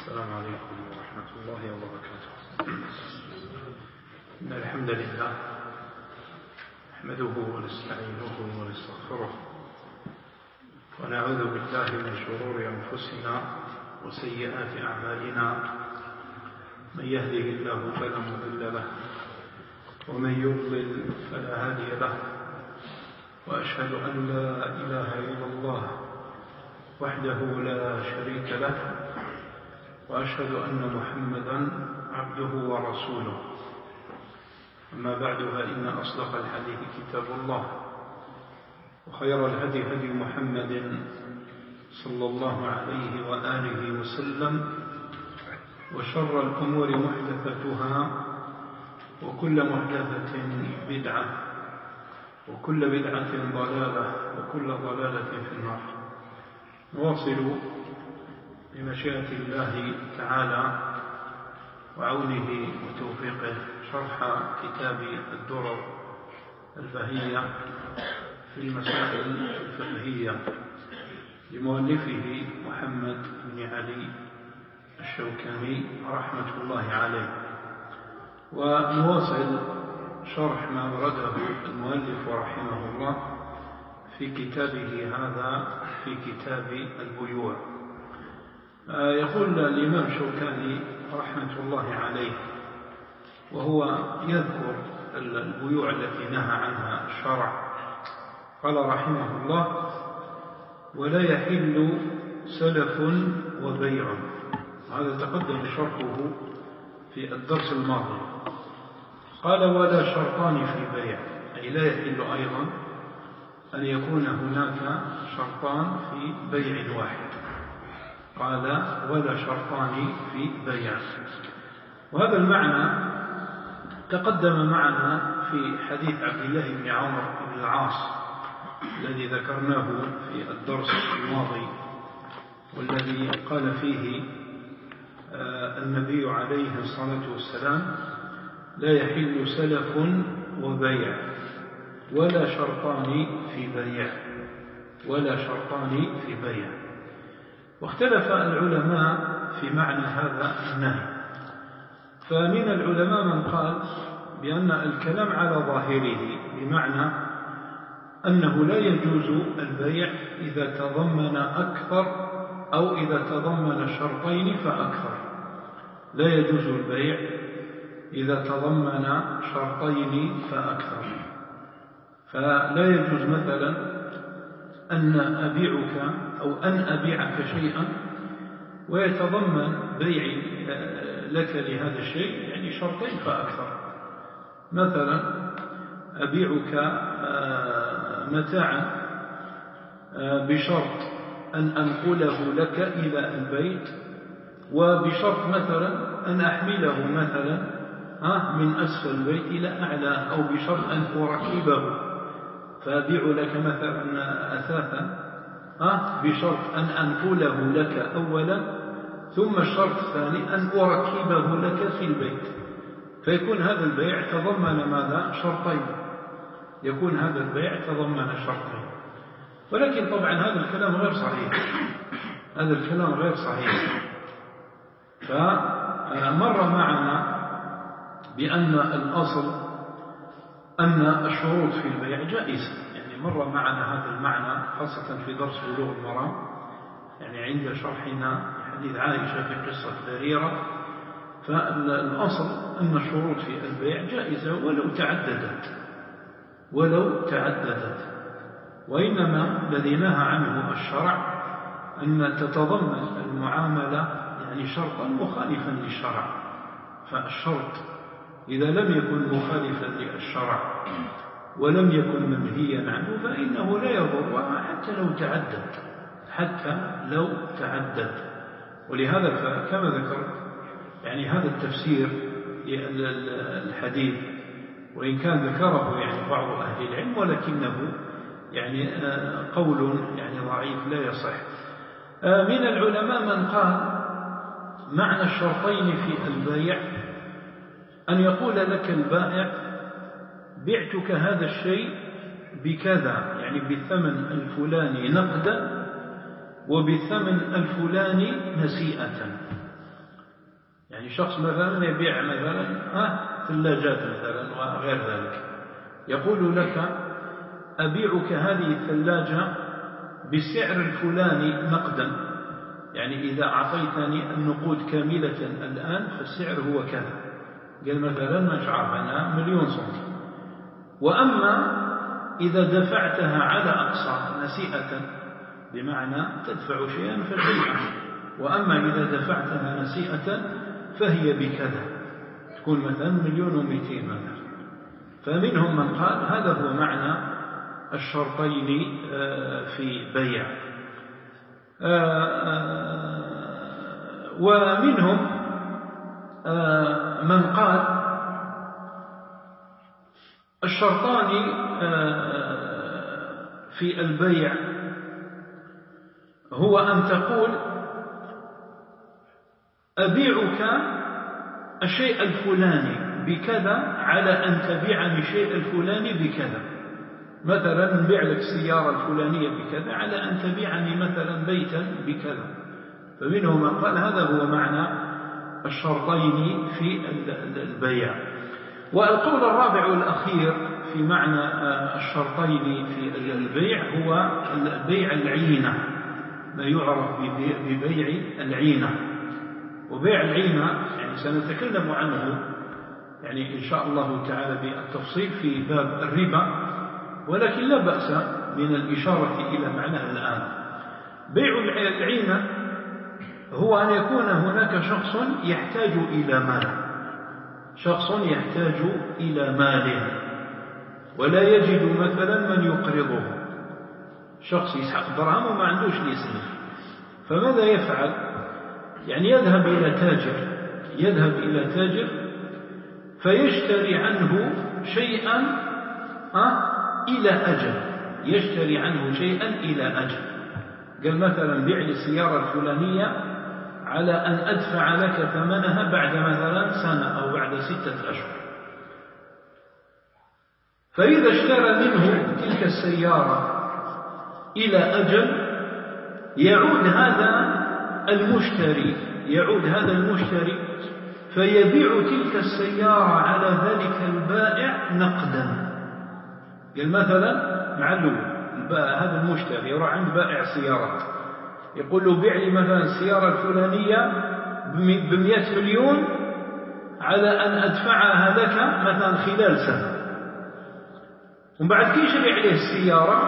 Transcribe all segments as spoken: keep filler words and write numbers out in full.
السلام عليكم ورحمة الله وبركاته. إن الحمد لله نحمده ونستعينه ونستغفره ونعوذ بالله من شرور أنفسنا وسيئات أعمالنا، من يهده الله فلا مضل له ومن يضلل فلا هادي له، وأشهد أن لا إله إلا الله وحده لا شريك له، وأشهد أن محمدا عبده ورسوله. أما بعد، فإن أصدق الحديث كتاب الله، وخير الهدي هدي محمد صلى الله عليه وآله وسلم، وشر الأمور محدثتها، وكل محدثة بدعة، وكل بدعة ضلالة، وكل ضلالة في النار. نواصل بمشيئة الله تعالى وعونه وتوفيقه شرح كتاب الدرر البهية في المسائل الفقهية لمؤلفه محمد بن علي الشوكاني رحمة الله عليه. ونواصل شرح ما ورده المؤلف رحمه الله في كتابه هذا، في كتاب البيوع. يقول الإمام الشوكاني رحمة الله عليه، وهو يذكر البيوع التي نهى عنها الشرع، قال رحمه الله: ولا يحل سلف وبيع. هذا تقدم شرحه في الدرس الماضي. قال: ولا شرطان في بيع، أي لا يحل أيضا أن يكون هناك شرطان في بيع واحد. قال: ولا شرطان في بيع. وهذا المعنى تقدم معنا في حديث عبد الله بن عمرو بن العاص الذي ذكرناه في الدرس الماضي، والذي قال فيه النبي عليه الصلاة والسلام: لا يحل سلف وبيع ولا شرطان في بيع، ولا شرطان في بيع. واختلف العلماء في معنى هذا النهي، فمن العلماء من قال بأن الكلام على ظاهره، بمعنى أنه لا يجوز البيع إذا تضمن أكثر، أو إذا تضمن شرطين فأكثر. لا يجوز البيع إذا تضمن شرطين فأكثر. فلا يجوز مثلا أن أبيعك أو أن أبيعك شيئا ويتضمن بيعي لك لهذا الشيء يعني شرطين فأكثر. مثلا أبيعك متاعا بشرط أن أنقله لك إلى البيت، وبشرط مثلا أن أحمله مثلا من أسفل البيت إلى أعلى، أو بشرط أن أركبه، فأبيع لك مثلا أثاثا بشرط أن أنقله لك أولا، ثم الشرط الثاني أن أركبه لك في البيت. فيكون هذا البيع تضمن ماذا؟ شرطين. يكون هذا البيع تضمن شرطين. ولكن طبعا هذا الكلام غير صحيح، هذا الكلام غير صحيح. فمر معنا بأن الأصل أن الشروط في البيع جائزة، يعني مر معنا هذا المعنى خاصة في درس بلوغ المرام، يعني عند شرحنا حديث عائشة في قصة بريرة. فالأصل أن الشروط في البيع جائزة ولو تعددت، ولو تعددت. وإنما الذي نهى عنه الشرع أن تتضمن المعاملة يعني شرطا مخالفا للشرع. فالشرط إذا لم يكن مخالفا للشرع ولم يكن منهيا عنه فإنه لا يضر حتى لو تعدد، حتى لو تعدد. ولهذا كما ذكرت يعني هذا التفسير للحديث، وإن كان ذكره يعني بعض أهل العلم، ولكنه يعني قول يعني ضعيف لا يصح. من العلماء من قال معنى الشرطين في البيع أن يقول لك البائع: بعتك هذا الشيء بكذا، يعني بالثمن الفلاني نقدا، وبالثمن الفلاني نسيئة. يعني شخص مثلا يبيع مثلا ثلاجات مثلا وغير ذلك، يقول لك أبيعك هذه الثلاجة بالسعر الفلاني نقدا، يعني إذا أعطيتني النقود كاملة الآن فالسعر هو كذا، قال مثلا مش عارف أنا مليون سنتي، وأما إذا دفعتها على أقساط نسيئة بمعنى تدفع شيئا فالبيع، وأما إذا دفعتها نسيئة فهي بكذا، تكون مثلا مليون ومئتين مثلا. فمنهم من قال هذا هو معنى الشرطين في بيع. ومنهم من قال الشرطان في البيع هو أن تقول أبيعك الشيء الفلاني بكذا على أن تبيعني الشيء الفلاني بكذا، مثلا نبيع لك السيارة الفلانية بكذا على أن تبيعني مثلا بيتا بكذا. فمنهم من قال هذا هو معنى الشرطين في البيع. والقول الرابع والأخير في معنى الشرطين في البيع هو بيع العينة، ما يعرف ببيع العينة. وبيع العينة يعني سنتكلم عنه يعني إن شاء الله تعالى بالتفصيل في باب الربا، ولكن لا بأس من الإشارة إلى معناه الآن. بيع العينة هو أن يكون هناك شخص يحتاج إلى مال، شخص يحتاج إلى مال ولا يجد مثلا من يقرضه، شخص يسحق درهم وما عندوش ليسلف، فماذا يفعل؟ يعني يذهب إلى تاجر يذهب إلى تاجر فيشتري عنه شيئا أه إلى أجل، يشتري عنه شيئا إلى أجل. قال مثلا بيع لي السيارة الفلانية على أن أدفع لك ثمنها بعد مثلا سنة أو بعد ستة أشهر. فإذا اشترى منه تلك السيارة إلى أجل يعود هذا المشتري يعود هذا المشتري فيبيع تلك السيارة على ذلك البائع نقدا. قال مثلا معلوم هذا المشتري يروح عند بائع سيارات يقول له بيع لي مثلا السيارة الفلانية بمئة مليون على أن أدفعها لك مثلا خلال سنة، ومن بعد كي يشري عليه السيارة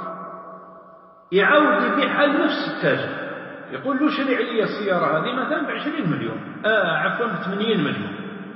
يعود يبيعها لنفس التاجر، يقول له شري علي السيارة هذه مثلا بعشرين مليون آه عفوا بثمانين مليون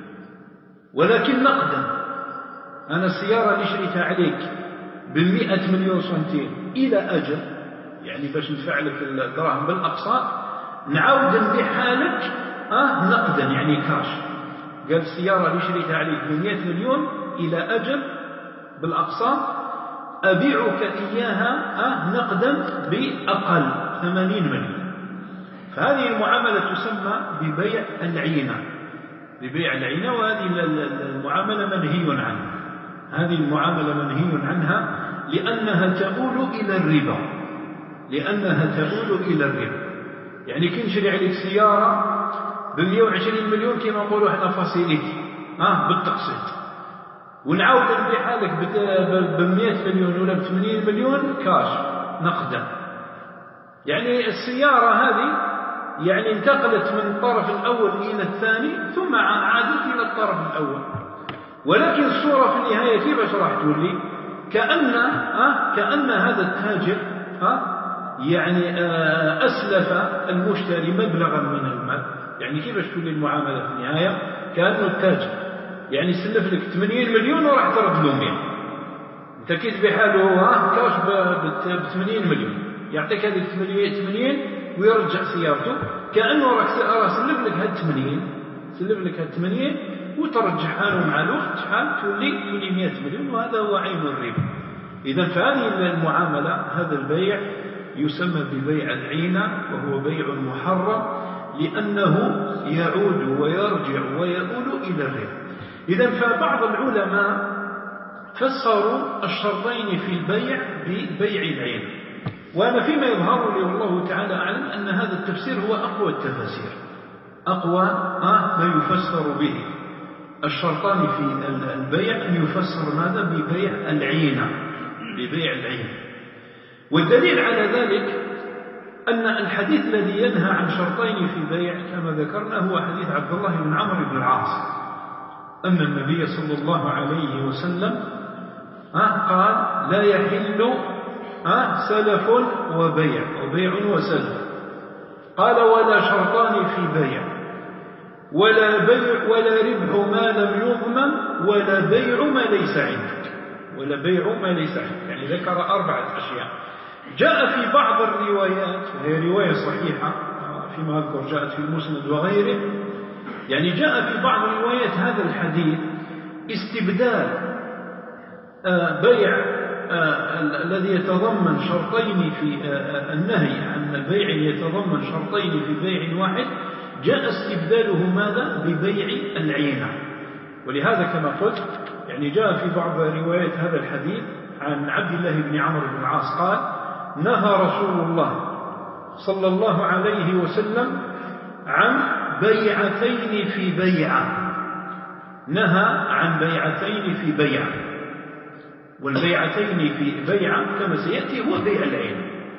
ولكن نقدا، أنا السيارة اللي شريتها عليك بالمئة مليون سنتين إلى أجل، يعني باش ندفع لك الدراهم بالأقساط نعاود نبيعها لك آه نقدا يعني كاش. قال السيارة اللي شريتها عليك بمئة مليون إلى أجل بالأقساط أبيعك إياها آه نقدا بأقل ثمانين مليون. فهذه المعاملة تسمى ببيع العينة ببيع العينة وهذه المعاملة منهي عنها هذه المعاملة منهي عنها لأنها تؤول إلى الربا لأنها تؤول إلى الربا. يعني كي نشري عليك سيارة بمئة وعشرين مليون كما نقولوا احنا فاسيليتي آه بالتقسيط، ونعاود نبيعها لك بمئة مليون ولا بثمانين مليون كاش نقدا. يعني السيارة هذه يعني انتقلت من الطرف الأول إلى الثاني ثم عادت إلى الطرف الأول، ولكن الصورة في النهاية كيف راح تولي؟ كأن آه كأن هذا التاجر آه يعني آه أسلف المشتري مبلغا من المال. يعني كيف تولي المعاملة في النهاية؟ كأنه التاجر يعني سلف لك ثمانين مليون وراح ترد له مئة، انت كي تبيعها له آه كاش ب ثمانين مليون يعطيك هذه ثمانين ويرجع سيارته، كأنه راك سلف لك هاد ثمانين سلف لك هاد ثمانين وترجعها له مع الوقت شحال تولي تولي مئة مليون، وهذا هو عين الربا. إذا فهذه المعاملة هذا البيع يسمى ببيع العينة وهو بيع محرم لأنه يعود ويرجع ويؤول إلى الربا. إذا فبعض العلماء فسروا الشرطين في البيع ببيع العينة، وأنا فيما يظهر لي والله تعالى أعلم أن هذا التفسير هو أقوى التفاسير أقوى ما يفسر به. الشرطان في البيع أن يفسر ماذا؟ ببيع العينة، ببيع العين. والدليل على ذلك أن الحديث الذي ينهى عن شرطين في البيع كما ذكرنا هو حديث عبد الله بن عمرو بن العاص، أن النبي صلى الله عليه وسلم قال لا يحل سلف وبيع وبيع وسلف، قال ولا شرطان في بيع، ولا بيع ولا ربح ما لم يضمن، ولا بيع ما ليس عندك، ولا بيع ما ليس عندك. يعني ذكر أربعة أشياء. جاء في بعض الروايات، هي رواية صحيحة فيما أذكر جاءت في المسند وغيره، يعني جاء في بعض روايات هذا الحديث استبدال بيع الذي يتضمن شرطين في النهي عن البيع يتضمن شرطين في بيع واحد، جاء استبداله ماذا؟ ببيع العينة. ولهذا كما قلت يعني جاء في بعض روايات هذا الحديث عن عبد الله بن عمرو بن العاص قال نهى رسول الله صلى الله عليه وسلم عن بيعتين في بيعة، نهى عن بيعتين في بيعة، والبيعتين في بيعة كما سيأتي هو بيع العين،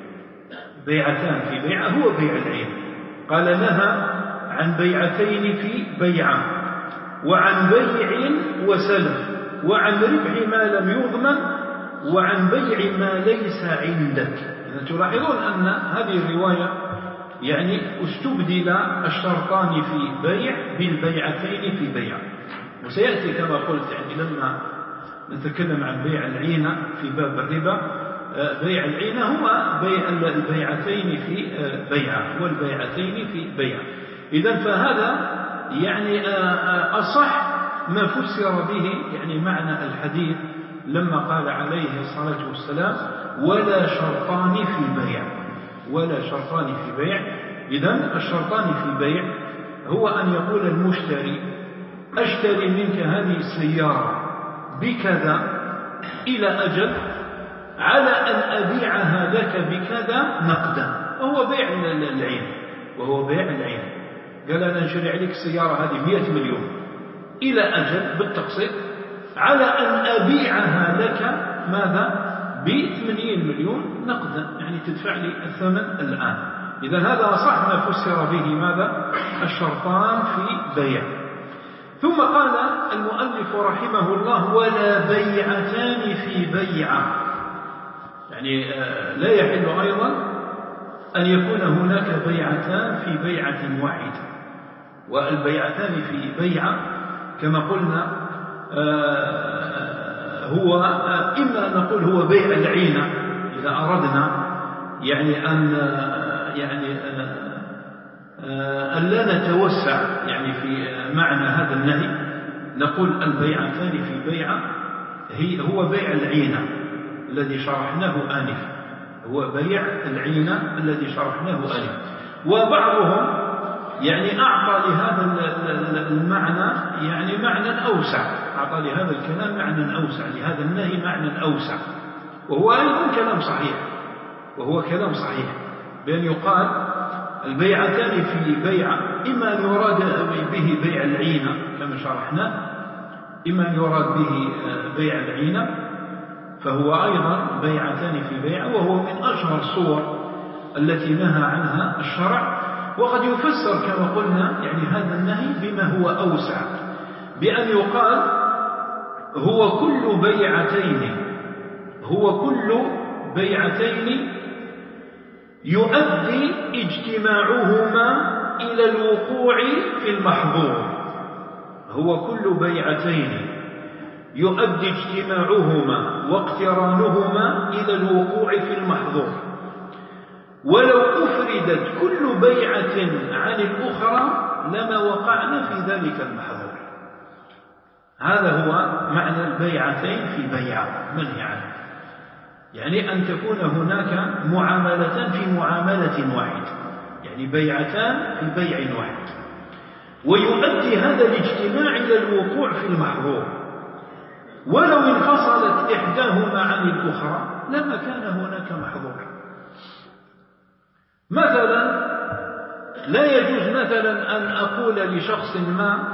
بيعتان في بيعة هو بيع العين. قال نهى عن بيعتين في بيعة، وعن بيع وسلف، وعن ربح ما لم يضمن، وعن بيع ما ليس عندك. إذا تلاحظون أن هذه الرواية يعني استبدل الشرطان في بيع بالبيعتين في بيع. وسيأتي كما قلت يعني لما نتكلم عن بيع العينة في باب الربا، بيع العينة هو بيع البيعتين في بيعة، والبيعتين في بيعة. إذن فهذا يعني أصح ما فسر به يعني معنى الحديث لما قال عليه الصلاة والسلام ولا شرطان في بيع، ولا شرطان في بيع. إذن الشرطان في بيع هو أن يقول المشتري أشتري منك هذه السيارة بكذا إلى أجل على أن أبيعها لك بكذا نقدا، وهو بيع العين، وهو بيع العين. قال أنا نشري عليك السيارة هذه مئة مليون إلى أجل بالتقسيط على أن أبيعها لك ماذا؟ بثمانين مليون نقدا، يعني تدفع لي الثمن الآن. إذا هذا صح ما فسر به ماذا؟ الشرطان في بيع. ثم قال المؤلف رحمه الله ولا بيعتان في بيعة، يعني لا يحل أيضا أن يكون هناك بيعتان في بيعة واحدة. والبيعتان في بيعة كما قلنا هو إما نقول هو بيع العينة إذا أردنا يعني أن يعني أن لا نتوسع يعني في معنى هذا النهي، نقول البيعتان في بيعة هي هو بيع العينة الذي شرحناه آنفا، هو بيع العينة الذي شرحناه آنفا. وبعضهم يعني أعطى لهذا المعنى يعني معنى أوسع، أعطى لهذا الكلام معنى أوسع، لهذا النهي معنى أوسع، وهو أيضا كلام صحيح، وهو كلام صحيح بأن يقال البيعتان في بيعة إما أن يراد به بيع العينة كما شرحنا، إما أن يراد به بيع العينة فهو أيضا بيعتان في بيعة، وهو من أشهر الصور التي نهى عنها الشرع. وقد يفسر كما قلنا يعني هذا النهي بما هو أوسع، بأن يقال هو كل بيعتين هو كل بيعتين يؤدي اجتماعهما إلى الوقوع في المحظور، هو كل بيعتين يؤدي اجتماعهما واقترانهما إلى الوقوع في المحظور، ولو أفردت كل بيعة عن الأخرى لما وقعنا في ذلك المحظور. هذا هو معنى البيعتين في بيعة منهي عنه، يعني أن تكون هناك معاملتان في معاملة واحدة، يعني بيعتان في بيع واحد، ويؤدي هذا الاجتماع إلى الوقوع في المحظور، ولو انفصلت إحداهما عن الأخرى لما كان هناك محظور. مثلا لا يجوز مثلا أن أقول لشخص ما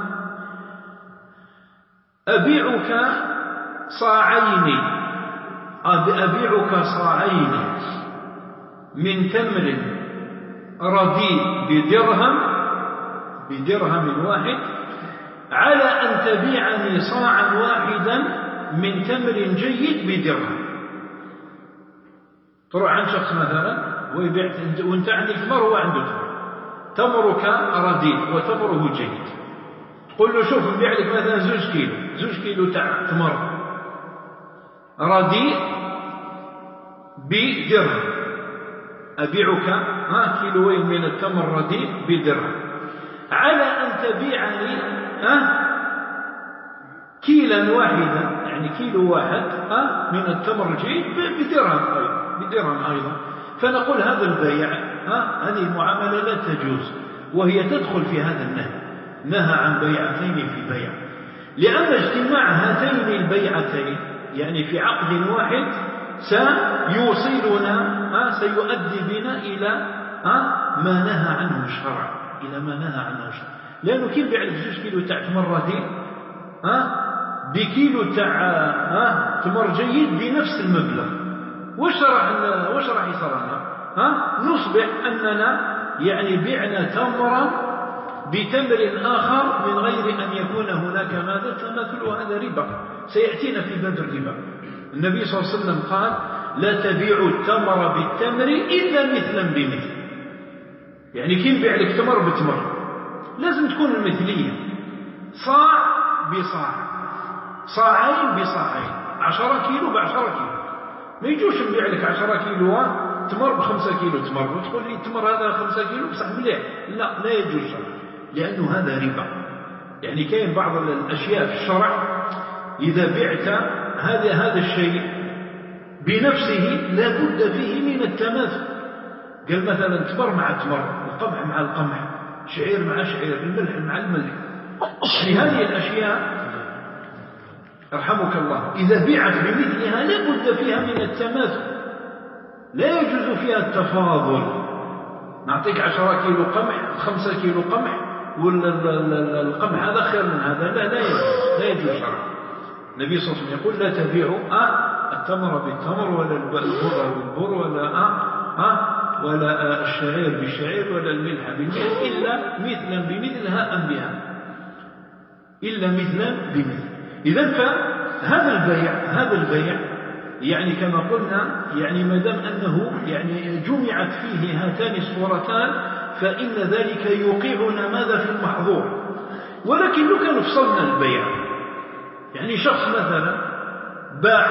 أبيعك صاعين أبيعك صاعين من تمر رديء بدرهم بدرهم واحد على أن تبيعني صاعا واحدا من تمر جيد بدرهم. تروح عن شخص مثلا ويبيع وانت عندك تمر وهو عنده تمر، تمرك رديء وتمره جيد، تقول له شوف نبيع لك مثلا زوج كيلو زوج كيلو تاع تمر رديء بدرهم، أبيعك ها كيلوين من التمر رديء بدرهم على أن تبيعني ها كيلا واحدا، يعني كيلو واحد ها من التمر الجيد بدرهم أيضا بدرهم أيضا. فنقول هذا البيع ها هذه المعاملة لا تجوز، وهي تدخل في هذا النهي، نهى عن بيعتين في بيع، لأن اجتماع هاتين البيعتين يعني في عقد واحد سيوصلنا ها سيؤدي بنا إلى ها ما نهى عنه الشرع، إلى ما نهى عنه الشرع. لأنه كيف بيع لك زوج كيلو تاع تمر رديء ها بكيلو تاع ها تمر جيد بنفس المبلغ؟ وش راح وش راح يصير لنا؟ ها نصبح أننا يعني بعنا تمرا بتمر آخر من غير أن يكون هناك ماذا تماثل، وهذا ربا سيأتينا في باب الربا. النبي صلى الله عليه وسلم قال لا تبيعوا التمر بالتمر إلا مثلا بمثل، يعني كي نبيع لك تمر بتمر لازم تكون المثلية، صاع بصاع، صاعين بصاعين، عشرة كيلو بعشرة كيلو. ما يجوش نبيع لك عشرة كيلو تمر بخمسة كيلو تمر وتقول لي التمر هذا خمسة كيلو بصح مليح، لا لا يجوز شرع، لأنه هذا ربا. يعني كاين بعض الأشياء في الشرع إذا بعت هذا هذا الشيء بنفسه لا بد فيه من التماثل. قال مثلا تمر مع تمر، القمح مع القمح، شعير مع شعير، الملح مع الملح. يعني هذه الأشياء رحمك الله إذا بيعت بمثلها لا بد فيها من التماثل، لا يجوز فيها التفاضل. نعطيك عشرة كيلو قمح خمسة كيلو قمح والقمح هذا خير من هذا، لا لا يجوز، لا يجوز شرعا. النبي صلى الله عليه وسلم يقول لا تبيعوا آه التمر بالتمر ولا البر بالبر ولا آه آه ولا آه الشعير بالشعير ولا الملح بالملح إلا مثلا بمثل هاء بها، إلا مثلا بمثل. إذا فهذا البيع هذا البيع يعني كما قلنا يعني ما دام أنه يعني جمعت فيه هاتان الصورتان فإن ذلك يوقعنا ماذا في المحظور. ولكن لو كان فصلنا البيع، يعني شخص مثلا باع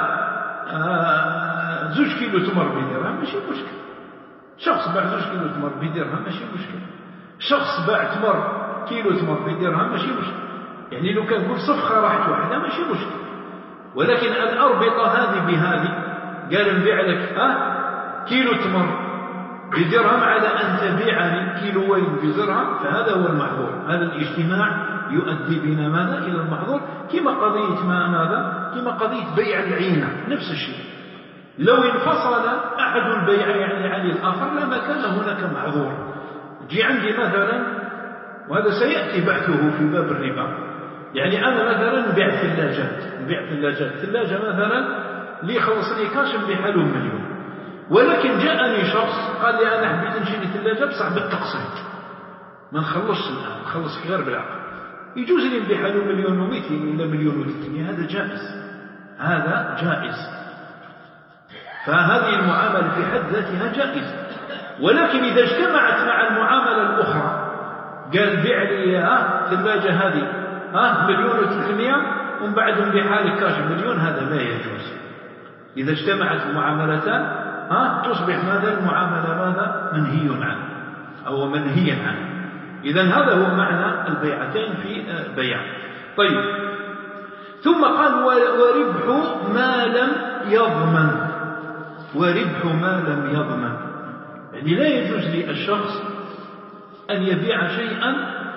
زوج كيلو تمر بدرهم ماشي مشكل، شخص باع زوج كيلو تمر بدرهم ماشي مشكل، شخص باع تمر كيلو تمر بدرهم ماشي مشكل، يعني لو كان كل صفقة راحت واحدة ماشي مشكل. ولكن الأربطة هذه بهذه قال نبيع لك ها كيلو تمر بدرهم على أن تبيعني كيلوين بدرهم، فهذا هو المحظور. هذا الاجتماع يؤدي بنا ماذا إلى المحظور، كما قضية ما ماذا كما قضية بيع العينة نفس الشيء. لو انفصل أحد البيعين يعني عن الآخر لما كان هناك محظور. جي عندي مثلا، وهذا سيأتي بحثه في باب الربا، يعني أنا مثلا نبيع ثلاجات نبيع ثلاجات ثلاجة مثلا لي خلصني كاش نبيعها له مليون، ولكن جاءني شخص قال لي أنا حبيت نشري ثلاجة بصح بالتقسيط ما نخلصش الآن نخلص غير بالعقد، يجوز لي نبيعها له مليون ومئتين ولا مليون وثلاثمية، هذا جائز هذا جائز. فهذه المعاملة في حد ذاتها جائزة. ولكن إذا اجتمعت مع المعاملة الأخرى قال بيع لي ها ثلاجة هذه ها مليون وثلاثمية ومن بعد نبيعها لك كاش مليون، هذا لا يجوز. إذا اجتمعت المعاملتان ها تصبح ماذا المعاملة ماذا منهي عنه أو منهيا عنه. إذا هذا هو معنى البيعتين في بيع. طيب ثم قال وربح ما لم يضمن، وربح ما لم يضمن يعني لا يجوز للشخص أن يبيع شيئا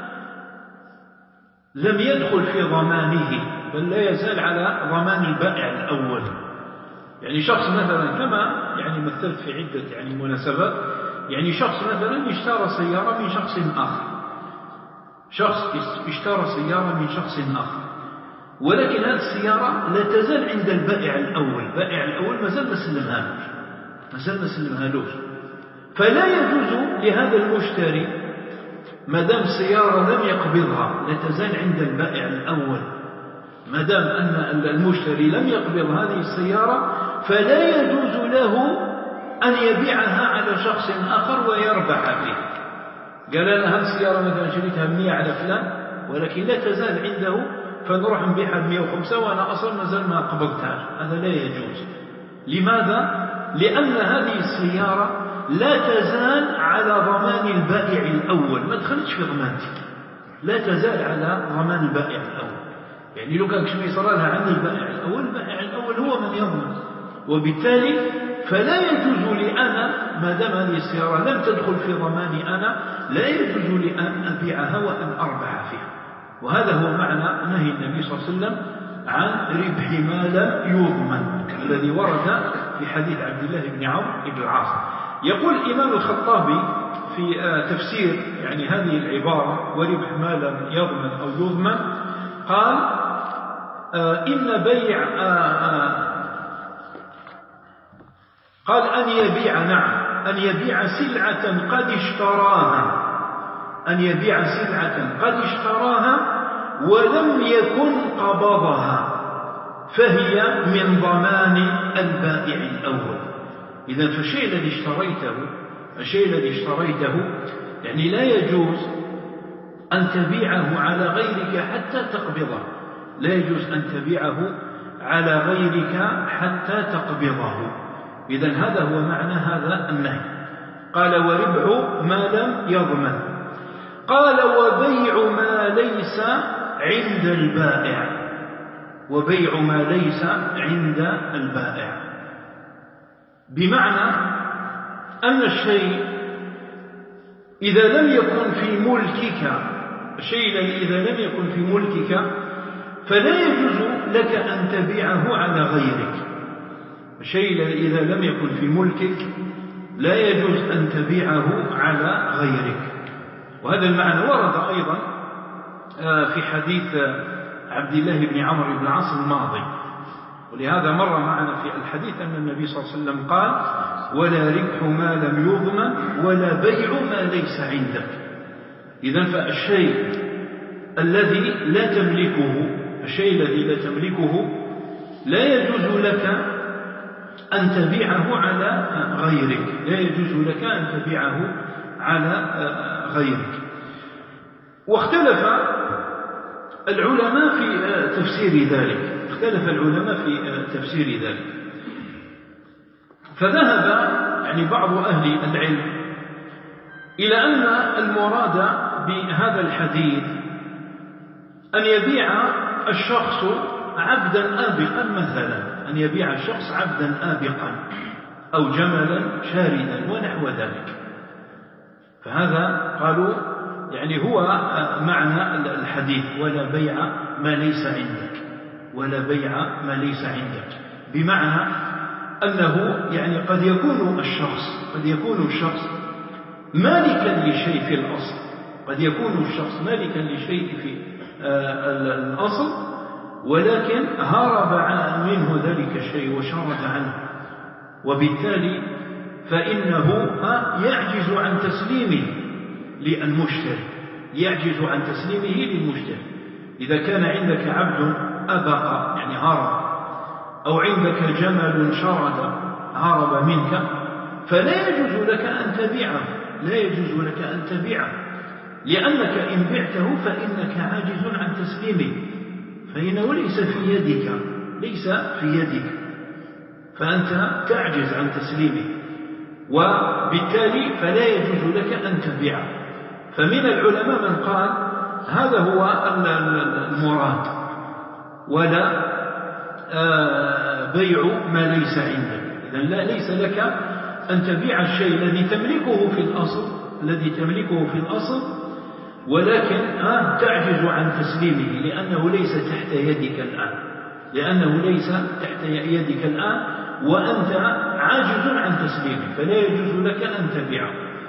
لم يدخل في ضمانه، بل لا يزال على ضمان البائع الأول. يعني شخص مثلا كما يعني مثلت في عدة يعني مناسبات يعني شخص مثلا اشترى سيارة من شخص آخر، شخص اشترى سيارة من شخص آخر، ولكن هذه السيارة لا تزال عند البائع الأول، البائع الأول ما زال ما سلمهالوش ما زال ما سلمهالوش فلا يجوز لهذا المشتري ما دام السيارة لم يقبضها، لا تزال عند البائع الأول، ما دام أن المشتري لم يقبض هذه السيارة فلا يجوز له أن يبيعها على شخص آخر ويربح فيها. قال أنا هذه السيارة مثلا شريتها بمية على فلان ولكن لا تزال عنده، فنروح نبيعها بمية وخمسة وأنا أصلا ما زال ما قبضتها، هذا لا يجوز. لماذا؟ لأن هذه السيارة لا تزال على ضمان البائع الأول، ما دخلتش في ضمانتي، لا تزال على ضمان البائع الأول. يعني لو كان شوي صار لها عن البائع الأول، البائع الأول هو من يضمن، وبالتالي فلا يجوز لي أنا ما دام هذه السيارة لم تدخل في ضماني أنا، لا يجوز لي أن أبيعها وأن أربح فيها. وهذا هو معنى نهي النبي صلى الله عليه وسلم عن ربح ما لم يضمن الذي ورد في حديث عبد الله بن عمرو بن العاص. يقول الإمام الخطابي في تفسير يعني هذه العبارة وربح ما لم يضمن أو يضمن، قال إن بيع قال أن يبيع نعم أن يبيع سلعة قد اشتراها أن يبيع سلعة قد اشتراها ولم يكن قبضها فهي من ضمان البائع الأول. إذن فالشيء الذي اشتريته الشيء الذي اشتريته يعني لا يجوز أن تبيعه على غيرك حتى تقبضه، لا يجوز أن تبيعه على غيرك حتى تقبضه. إذن هذا هو معنى هذا النهي. قال وربح ما لم يضمن. قال وبيع ما ليس عند البائع وبيع ما ليس عند البائع بمعنى أن الشيء إذا لم يكن في ملكك الشيء إذا لم يكن في ملكك فلا يجوز لك أن تبيعه على غيرك. الشيء إذا لم يكن في ملكك لا يجوز أن تبيعه على غيرك. وهذا المعنى ورد أيضا في حديث عبد الله بن عمرو بن العاص الماضي، ولهذا مر معنا في الحديث أن النبي صلى الله عليه وسلم قال ولا ربح ما لم يضمن ولا بيع ما ليس عندك. إذن فالشيء الذي لا تملكه الشيء الذي لا تملكه لا يجوز لك أن تبيعه على غيرك لا يجوز لك أن تبيعه على غيرك. واختلف العلماء في تفسير ذلك اختلف العلماء في تفسير ذلك فذهب يعني بعض أهل العلم إلى أن المراد بهذا الحديث أن يبيع الشخص عبدا آبقا، مثلا أن يبيع الشخص عبدا آبقا أو جملا شاردا ونحو ذلك. فهذا قالوا يعني هو معنى الحديث ولا بيع ما ليس عندك ولا بيع ما ليس عندك، بمعنى أنه يعني قد يكون الشخص قد يكون الشخص مالكا لشيء في الأصل قد يكون الشخص مالكا لشيء في الأصل ولكن هرب منه ذلك الشيء وشرد عنه، وبالتالي فإنه يعجز عن تسليمه للمشتري يعجز عن تسليمه للمشتري. إذا كان عندك عبد أبق يعني هرب أو عندك جمل شرد هرب منك فلا يجوز لك أن تبيعه لا يجوز لك أن تبيعه لأنك إن بعته فإنك عاجز عن تسليمه، فإنه ليس في يدك ليس في يدك فأنت تعجز عن تسليمه، وبالتالي فلا يجوز لك أن تبيعه. فمن العلماء من قال هذا هو المراد ولا بيع ما ليس عندك. إذن لا ليس لك أن تبيع الشيء الذي تملكه في الأصل الذي تملكه في الأصل ولكن تعجز عن تسليمه لأنه ليس تحت يدك الآن لأنه ليس تحت يدك الآن وأنت عاجز عن تسليمه، فلا يجوز لك أن تبيعه.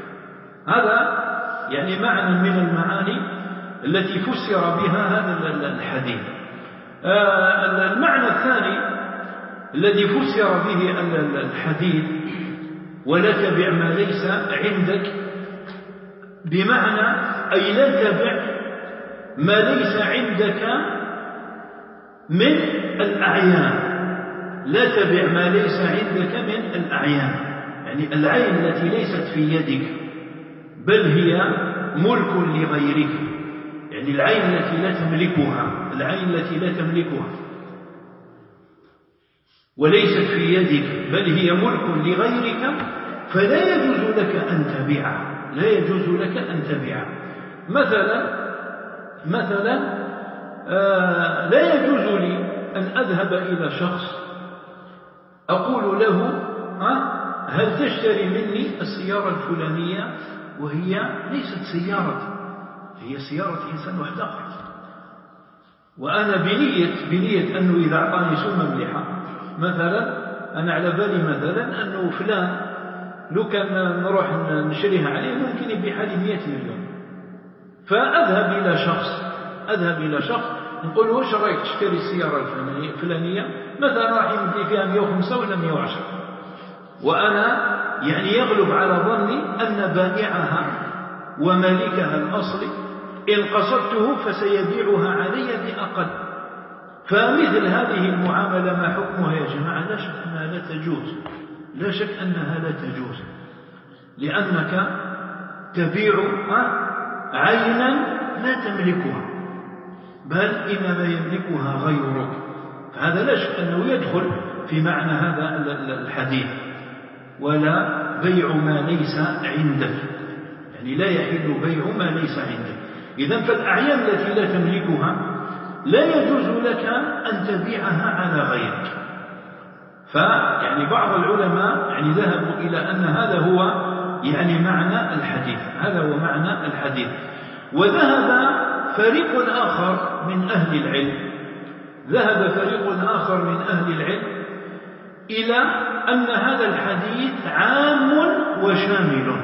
هذا يعني معنى من المعاني التي فسر بها هذا الحديث. المعنى الثاني الذي فسر به الحديث ولا تبع ما ليس عندك، بمعنى أي لا تبع ما ليس عندك من الأعيان، لا تبع ما ليس عندك من الأعيان، يعني العين التي ليست في يدك بل هي ملك لغيرك، يعني العين التي لا تملكها، العين التي لا تملكها وليست في يدك بل هي ملك لغيرك، فلا يجوز لك أن تبيعها، لا يجوز لك أن تبيعها. مثلا مثلا آه لا يجوز لي أن أذهب إلى شخص أقول له ها هل تشتري مني السيارة الفلانية وهي ليست سيارتي، هي سيارة إنسان واحد آخر، وأنا بنية بنية أنه إذا أعطاني سومة مليحة مثلا، أنا على بالي مثلا أنه فلان لو كان نروح نشريها عليه ممكن يبيعها لي مئة مليون، فأذهب إلى شخص أذهب إلى شخص نقول له وش رأيك تشتري السيارة الفلانية مثلا راح يمدي فيها مئة وخمسة ولا مئة وعشرة، وأنا يعني يغلب على ظني أن بائعها ومالكها الأصلي إن قصدته فسيبيعها علي بأقل. فمثل هذه المعاملة ما حكمها يا جماعة؟ لا شك أنها لا تجوز، لا شك أنها لا تجوز، لأنك تبيع عينا لا تملكها بل إنما يملكها غيرك، فهذا لا شك أنه يدخل في معنى هذا الحديث. ولا بيع ما ليس عندك، يعني لا يحل بيع ما ليس عندك. إذن فالأعيان التي لا تملكها لا يجوز لك أن تبيعها على غيرك. فيعني بعض العلماء يعني ذهبوا إلى أن هذا هو يعني معنى الحديث، هذا هو معنى الحديث. وذهب فريق آخر من أهل العلم ذهب فريق آخر من أهل العلم إلى أن هذا الحديث عام وشامل،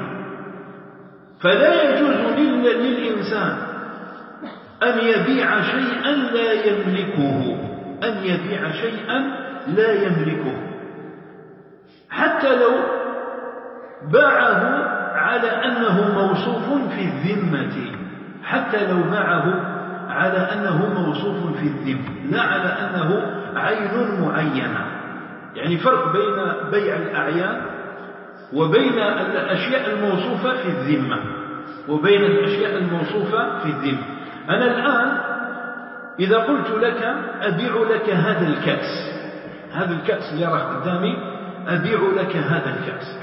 فلا يجوز للإنسان أن يبيع شيئا لا يملكه، أن يبيع شيئا لا يملكه حتى لو باعه على أنه موصوف في الذمة، حتى لو باعه على أنه موصوف في الذمة لا على أنه عين معينة. يعني فرق بين بيع الأعيان وبين الأشياء الموصوفة في الذمة وبين الأشياء الموصوفة في الذمة. أنا الآن إذا قلت لك أبيع لك هذا الكأس، هذا الكأس اللي راه قدامي أبيع لك هذا الكأس،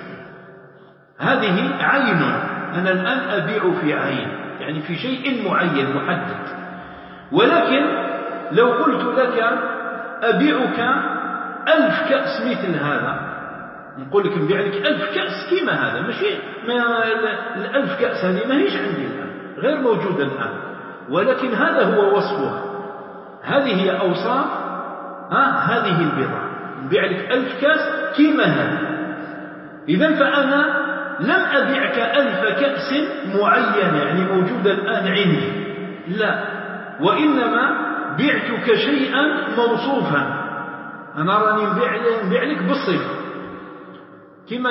هذه عين، أنا الآن أبيع في عين، يعني في شيء معين محدد. ولكن لو قلت لك أبيعك ألف كأس مثل هذا، نقول لك نبيع لك ألف كأس كيما هذا، ماشي ما الألف كأس هذه ما هيش عندي الآن، غير موجودة الآن، ولكن هذا هو وصفها، هذه هي أوصاف ها هذه البضاعة، نبيع لك ألف كأس كيما هذا. إذن فأنا لم أبيعك ألف كأس معينة يعني موجودة الآن عندي، لا، وإنما بعتك شيئا موصوفا، أنا راني نبيع لك بالصفة كما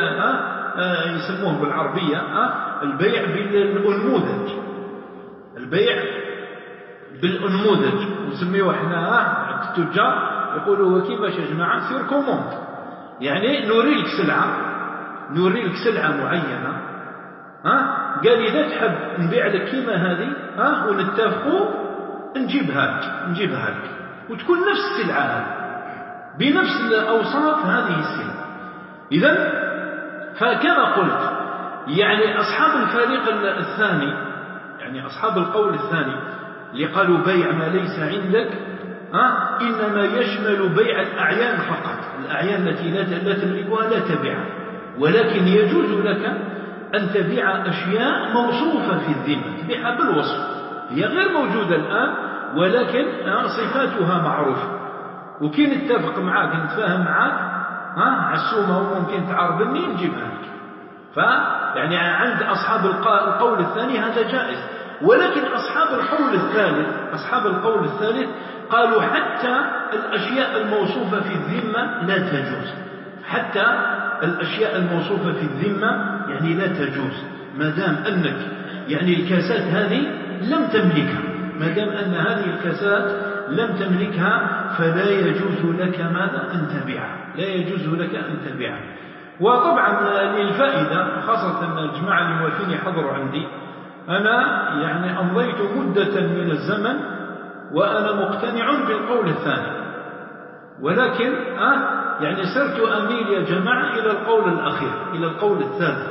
يسموه بالعربية البيع بالأنموذج، البيع بالأنموذج نسميه احنا التجار يقولوا كيفاش يا جماعة سير كوموند، يعني نوري لك سلعة نوري لك سلعة معينة، ها قال إذا تحب نبيع لك كيما هذه ها ونتفقوا نجيبها لك نجيبها لك وتكون نفس السلعة هذه بنفس الأوصاف هذه السلعة. إذن فكما قلت يعني أصحاب الفريق الثاني، يعني أصحاب القول الثاني اللي قالوا بيع ما ليس عندك ها إنما يشمل بيع الأعيان فقط، الأعيان التي لا تملكها لا تبيعها، ولكن يجوز لك أن تبيع أشياء موصوفة في الذمة، تبيعها بالوصف، هي غير موجودة الآن ولكن صفاتها معروفة، وكي نتفق معاك نتفاهم معاك ها عالسومة وممكن تعارضني نجيبها لك. ف يعني عند أصحاب القول الثاني هذا جائز. ولكن أصحاب القول الثالث أصحاب القول الثالث قالوا حتى الأشياء الموصوفة في الذمة لا تجوز، حتى الأشياء الموصوفة في الذمة يعني لا تجوز، ما دام أنك يعني الكاسات هذه لم تملكها، ما دام أن هذه الكاسات لم تملكها فلا يجوز لك ماذا أن تبيعها، لا يجوز لك أن تبيعها. وطبعا للفائدة خاصة الجماعة الموافين يحضروا عندي، أنا يعني أمضيت مدة من الزمن وأنا مقتنع بالقول الثاني، ولكن أه يعني صرت أميل يا جماعة إلى القول الأخير، إلى القول الثالث،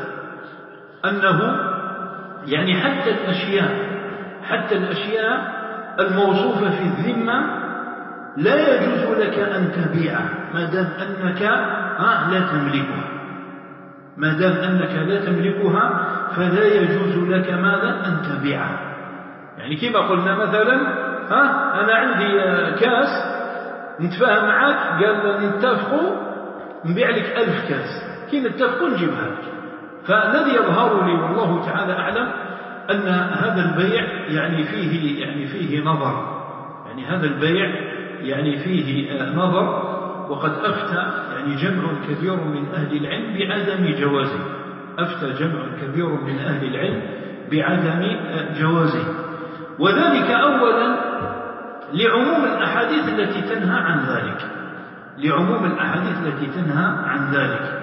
أنه يعني حتى الأشياء حتى الأشياء الموصوفة في الذمة لا يجوز لك أن تبيعها ما دام أنك أه لا تملكها، ما دام أنك لا تملكها فلا يجوز لك ماذا أن تبيعها. يعني كما قلنا مثلا ها أنا عندي كاس نتفاهم معك، قال نتفقوا نبيع لك ألف كاس، كي نتفقوا نجيبها لك. فالذي يظهر لي والله تعالى أعلم أن هذا البيع يعني فيه يعني فيه نظر، يعني هذا البيع يعني فيه نظر، وقد أفتى يعني جمع كبير من أهل العلم بعدم جوازه، أفتى جمع كبير من أهل العلم بعدم جوازه، وذلك أولا لعموم الأحاديث التي تنهى عن ذلك، لعموم الأحاديث التي تنهى عن ذلك،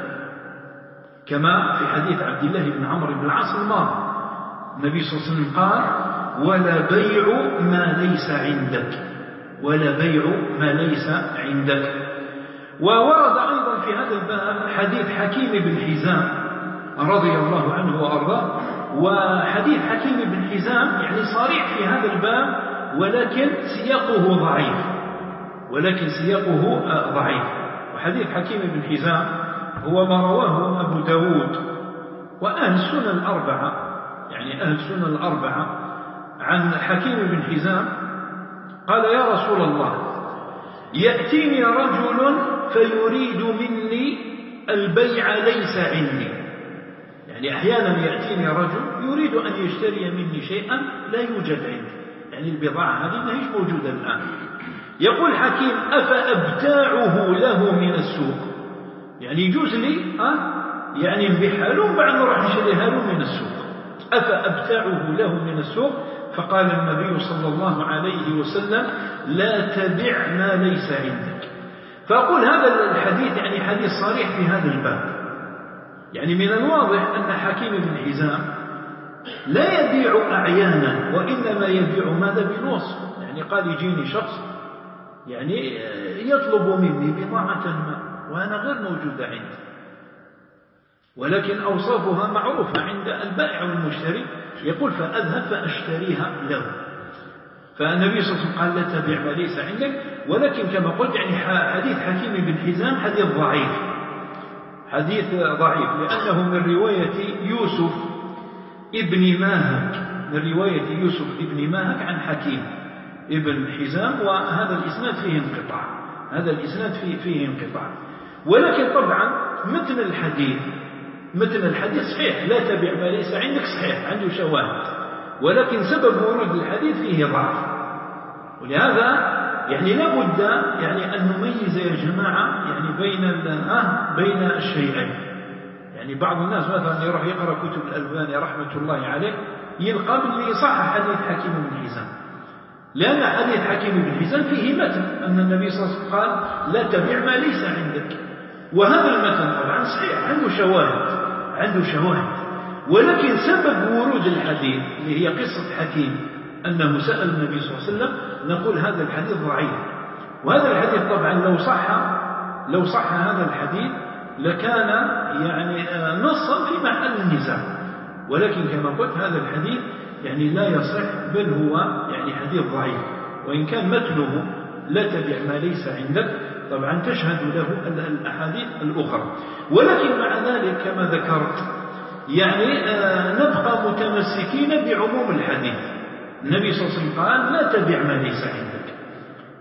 كما في حديث عبد الله بن عمرو بن العاص الماضي، النبي صلى الله عليه وسلم قال: ولا بيع ما ليس عندك، ولا بيع ما ليس عندك. وورد أيضا في هذا الباب حديث حكيم بن حزام رضي الله عنه وأرضاه، وحديث حكيم بن حزام يعني صريح في هذا الباب، ولكن سياقه ضعيف، ولكن سياقه ضعيف. وحديث حكيم بن حزام هو ما رواه أبو داود وأهل السنن الأربعة، يعني أهل السنن الأربعة، عن حكيم بن حزام قال: يا رسول الله، يأتيني رجل فيريد مني البيع ليس عندي. يعني أحيانا يأتيني رجل يريد أن يشتري مني شيئا لا يوجد عندي، يعني البضاعة هذه ما هيش موجودة الآن. يقول حكيم: أفأبتاعه له من السوق؟ يعني يجوز لي أه؟ يعني نبيعها له وبعد نروح نشتريها له من السوق. أفأبتاعه له من السوق؟ فقال النبي صلى الله عليه وسلم: لا تبع ما ليس عندك. فأقول هذا الحديث يعني حديث صريح في هذا الباب، يعني من الواضح أن حكيم بن حزام لا يبيع أعيانا، وإنما يبيع ماذا؟ بالوصف. يعني قال: يجيني شخص يعني يطلب مني بضاعة ما وأنا غير موجودة عندي، ولكن أوصافها معروفة عند البائع والمشتري، يقول: فأذهب فأشتريها له. فالنبي صلى الله عليه وسلم قال: لا تبيع ما ليس عندك. ولكن كما قلت يعني حديث حكيم بن حزام حديث ضعيف، حديث ضعيف، لأنه من رواية يوسف ابن ماهك، من رواية يوسف ابن ماهك عن حكيم ابن حزام، وهذا الإسناد فيه انقطاع، هذا الإسناد فيه, فيه انقطاع. ولكن طبعا مثل الحديث مثل الحديث صحيح، لا تبيع ما ليس عندك، صحيح عنده شواهد، ولكن سبب ورود الحديث فيه ضعف. ولهذا يعني لابد يعني أن نميز يا جماعة يعني بين آه بين الشيئين. يعني بعض الناس مثلا يروح يقرأ كتب الألباني رحمة الله عليه، يلقى باللي صح حديث حكيم بن حزام، لأن حديث حكيم بن حزام فيه متن أن النبي صلى الله عليه وسلم قال: لا تبيع ما ليس عندك. وهذا المتن طبعا صحيح، عنده شواهد، عنده شواهد، ولكن سبب ورود الحديث اللي هي قصة حكيم أنه سأل النبي صلى الله عليه وسلم، نقول هذا الحديث ضعيف. وهذا الحديث طبعا لو صح لو صح هذا الحديث لكان يعني نصا في محل النزاع، ولكن كما قلت هذا الحديث يعني لا يصح، بل هو يعني حديث ضعيف، وإن كان متنه لا تبيع ما ليس عندك طبعا تشهد له الأحاديث الأخرى. ولكن مع ذلك كما ذكرت يعني نبقى متمسكين بعموم الحديث. النبي صلى الله عليه وسلم قال: لا تبيع ما ليس عندك،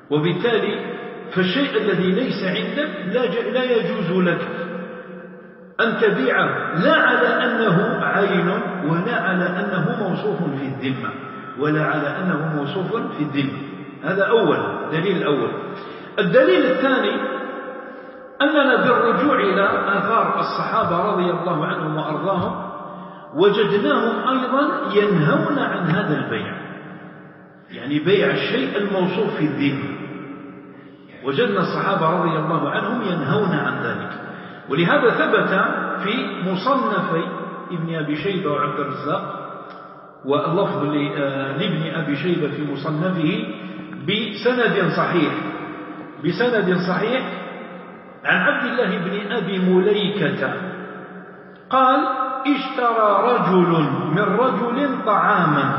وبالتالي فالشيء الذي ليس عندك لا يجوز لك، أن تبيعه لا على أنه عين ولا على أنه موصوف في الذمة ولا على أنه موصوف في الذمة. هذا أول دليل الأول. الدليل الثاني أننا بالرجوع إلى آثار الصحابة رضي الله عنهم وأرضاهم وجدناهم أيضا ينهون عن هذا البيع، يعني بيع الشيء الموصوف في الذمة، وجدنا الصحابة رضي الله عنهم ينهون عن ذلك. ولهذا ثبت في مصنفي ابن أبي شيبة وعبد الرزاق، واللفظ لابن أبي شيبة في مصنفه بسند صحيح بسند صحيح عن عبد الله بن أبي مليكة قال: اشترى رجل من رجل طعاما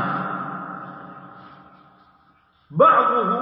بعضه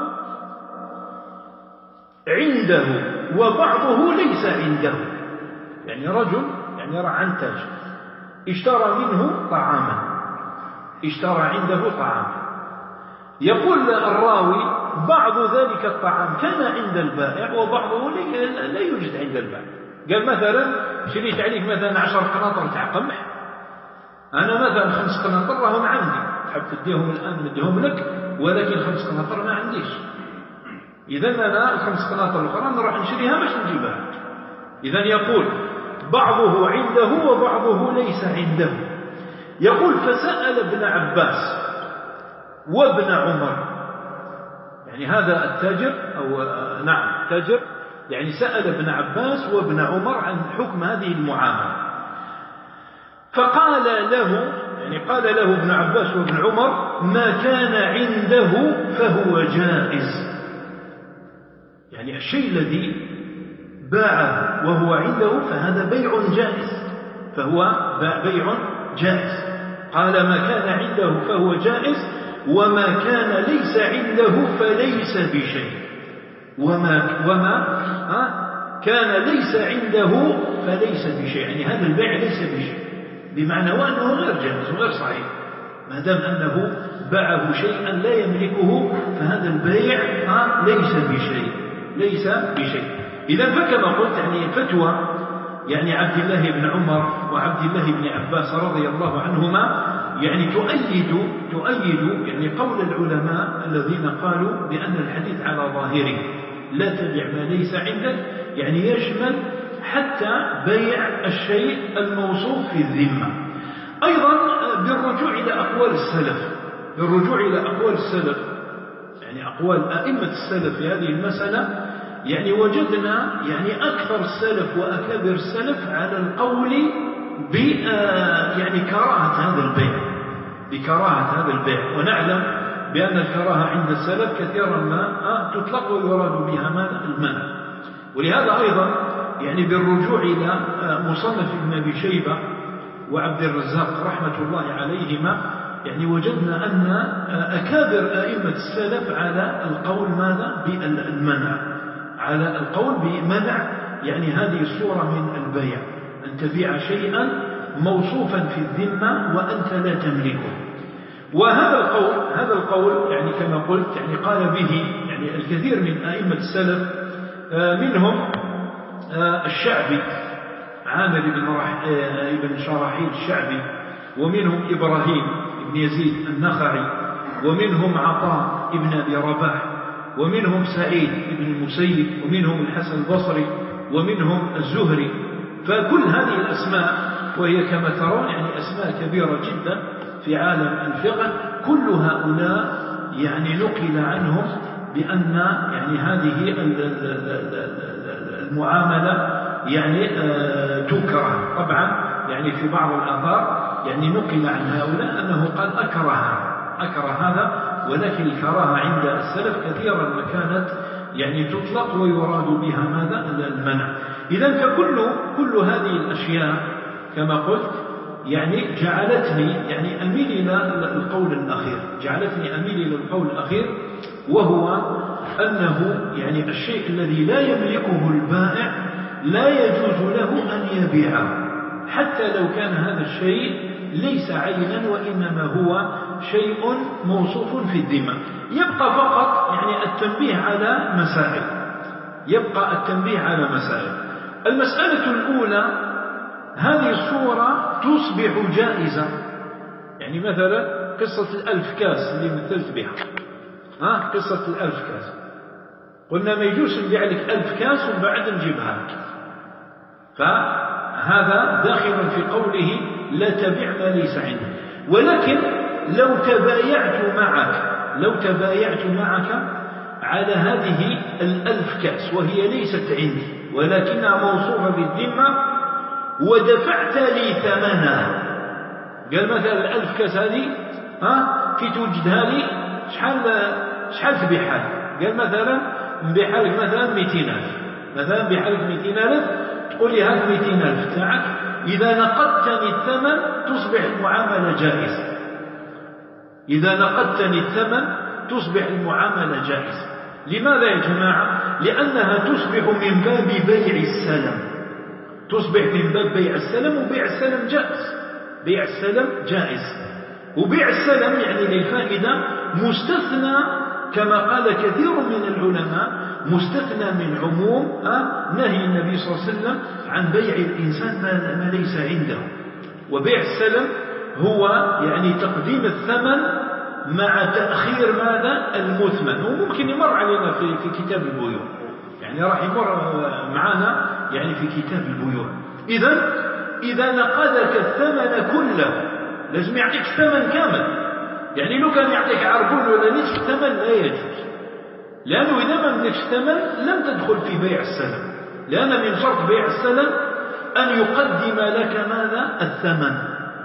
عنده وبعضه ليس عنده، يعني رجل يعني رعى تاجر اشترى منه طعاما، اشترى عنده طعاما. يقول الراوي: بعض ذلك الطعام كان عند البائع وبعضه لا يوجد عند البائع. قال مثلا شريت عليك مثلا عشر قناطر تاع قمح، أنا مثلا خمس قناطر راهم عندي، تحب تديهم الآن نديهم لك، ولكن خمس قناطر ما عنديش. إذا أنا الخمس قناطر الأخرى نروح نشريها باش نجيبها. إذا يقول بعضه عنده وبعضه ليس عنده. يقول: فسأل ابن عباس وابن عمر، يعني هذا التاجر أو نعم تاجر، يعني سأل ابن عباس وابن عمر عن حكم هذه المعاملة، فقال له يعني قال له ابن عباس وابن عمر: ما كان عنده فهو جائز، يعني الشيء الذي باعه وهو عنده فهذا بيع جائز، فهو بيع جائز. قال: ما كان عنده فهو جائز، وما كان ليس عنده فليس بشيء. وما وما ها كان ليس عنده فليس بشيء، يعني هذا البيع ليس بشيء، بمعنى وأنه غير جائز وغير صحيح. ما دام أنه باعه شيئا لا يملكه فهذا البيع ليس بشيء ليس بشيء. إذا فكما قلت يعني فتوى يعني عبد الله بن عمر وعبد الله بن عباس رضي الله عنهما يعني تؤيد تؤيد يعني قول العلماء الذين قالوا بأن الحديث على ظاهره لا تبع ما ليس عندك، يعني يشمل حتى بيع الشيء الموصوف في الذمة. أيضا بالرجوع إلى أقوال السلف بالرجوع إلى أقوال السلف يعني أقوال أئمة السلف في هذه المسألة، يعني وجدنا يعني أكثر السلف وأكابر السلف على القول ب يعني كراهة هذا البيع بكراهة هذا البيع. ونعلم بأن الكراهة عند السلف كثيرا ما تطلق ويراد بها المنع. ولهذا أيضا يعني بالرجوع إلى مصنف ابن أبي شيبة وعبد الرزاق رحمة الله عليهما، يعني وجدنا أن أكابر أئمة السلف على القول ماذا بالمنع على القول بمنع يعني هذه الصورة من البيع، أن تبيع شيئا موصوفا في الذمة وأنت لا تملكه. وهذا القول هذا القول يعني كما قلت يعني قال به يعني الكثير من أئمة السلف، منهم الشعبي عامر بن شراحيل الشعبي، ومنهم إبراهيم بن يزيد النخعي، ومنهم عطاء بن أبي رباح، ومنهم سعيد بن المسيب، ومنهم الحسن البصري، ومنهم الزهري. فكل هذه الأسماء وهي كما ترون يعني أسماء كبيرة جدا في عالم الفقه، كل هؤلاء يعني نقل عنهم بأن يعني هذه المعاملة يعني تكره. طبعا يعني في بعض الآثار يعني نقل عن هؤلاء أنه قال أكره أكره هذا، ولكن الكراهة عند السلف كثيرا ما كانت يعني تطلق ويراد بها ماذا المنع. إذن فكل كل هذه الأشياء كما قلت يعني جعلتني يعني أميل إلى القول الأخير جعلتني أميل إلى القول الأخير وهو أنه يعني الشيء الذي لا يملكه البائع لا يجوز له أن يبيعه، حتى لو كان هذا الشيء ليس عينا وإنما هو شيء موصوف في الذمة. يبقى فقط يعني التنبيه على مسائل يبقى التنبيه على مسائل. المسألة الأولى هذه الصورة تصبح جائزة. يعني مثلا قصة الألف كاس اللي مثلت بها، ها قصة الألف كاس، قلنا ما يجوز نبيع لك ألف كاس وبعد نجيبها لك، فهذا داخل في قوله لا تبيع ما ليس عندك. ولكن لو تبايعت معك لو تبايعت معك على هذه الألف كاس وهي ليست عندي ولكنها موصوفة بالذمة ودفعت لي ثمنها، قال مثلا الألف كاس هذه ها كي توجدها لي شحال شحال تبيعها لي؟ قال مثلا نبيعها لك مثلا مئتين ألف، مثلا نبيعها لك مئتين ألف، تقول لي هات مئتين ألف تاعك، إذا نقدتني الثمن تصبح المعاملة جائزة. إذا نقدتني الثمن تصبح المعاملة جائزة. لماذا يا جماعة؟ لأنها تصبح من باب بيع السلم، تصبح من باب بيع السلم، وبيع السلم جائز، بيع السلم جائز. وبيع السلم يعني للفائدة مستثنى كما قال كثير من العلماء، مستثنى من عموم نهي النبي صلى الله عليه وسلم عن بيع الإنسان ما ليس عنده. وبيع السلم هو يعني تقديم الثمن مع تأخير ماذا؟ المثمن. وممكن يمر علينا في, في كتاب البيوع، يعني راح يمر معنا يعني في كتاب البيوع. إذا إذا نقدك الثمن كله لازم يعطيك الثمن كامل، يعني لو كان يعطيك عربون ولا نصف الثمن لا يجوز، لأنه إذا ما بدكش الثمن لم تدخل في بيع السلم، لأن من شرط بيع السلم أن يقدم لك ماذا؟ الثمن،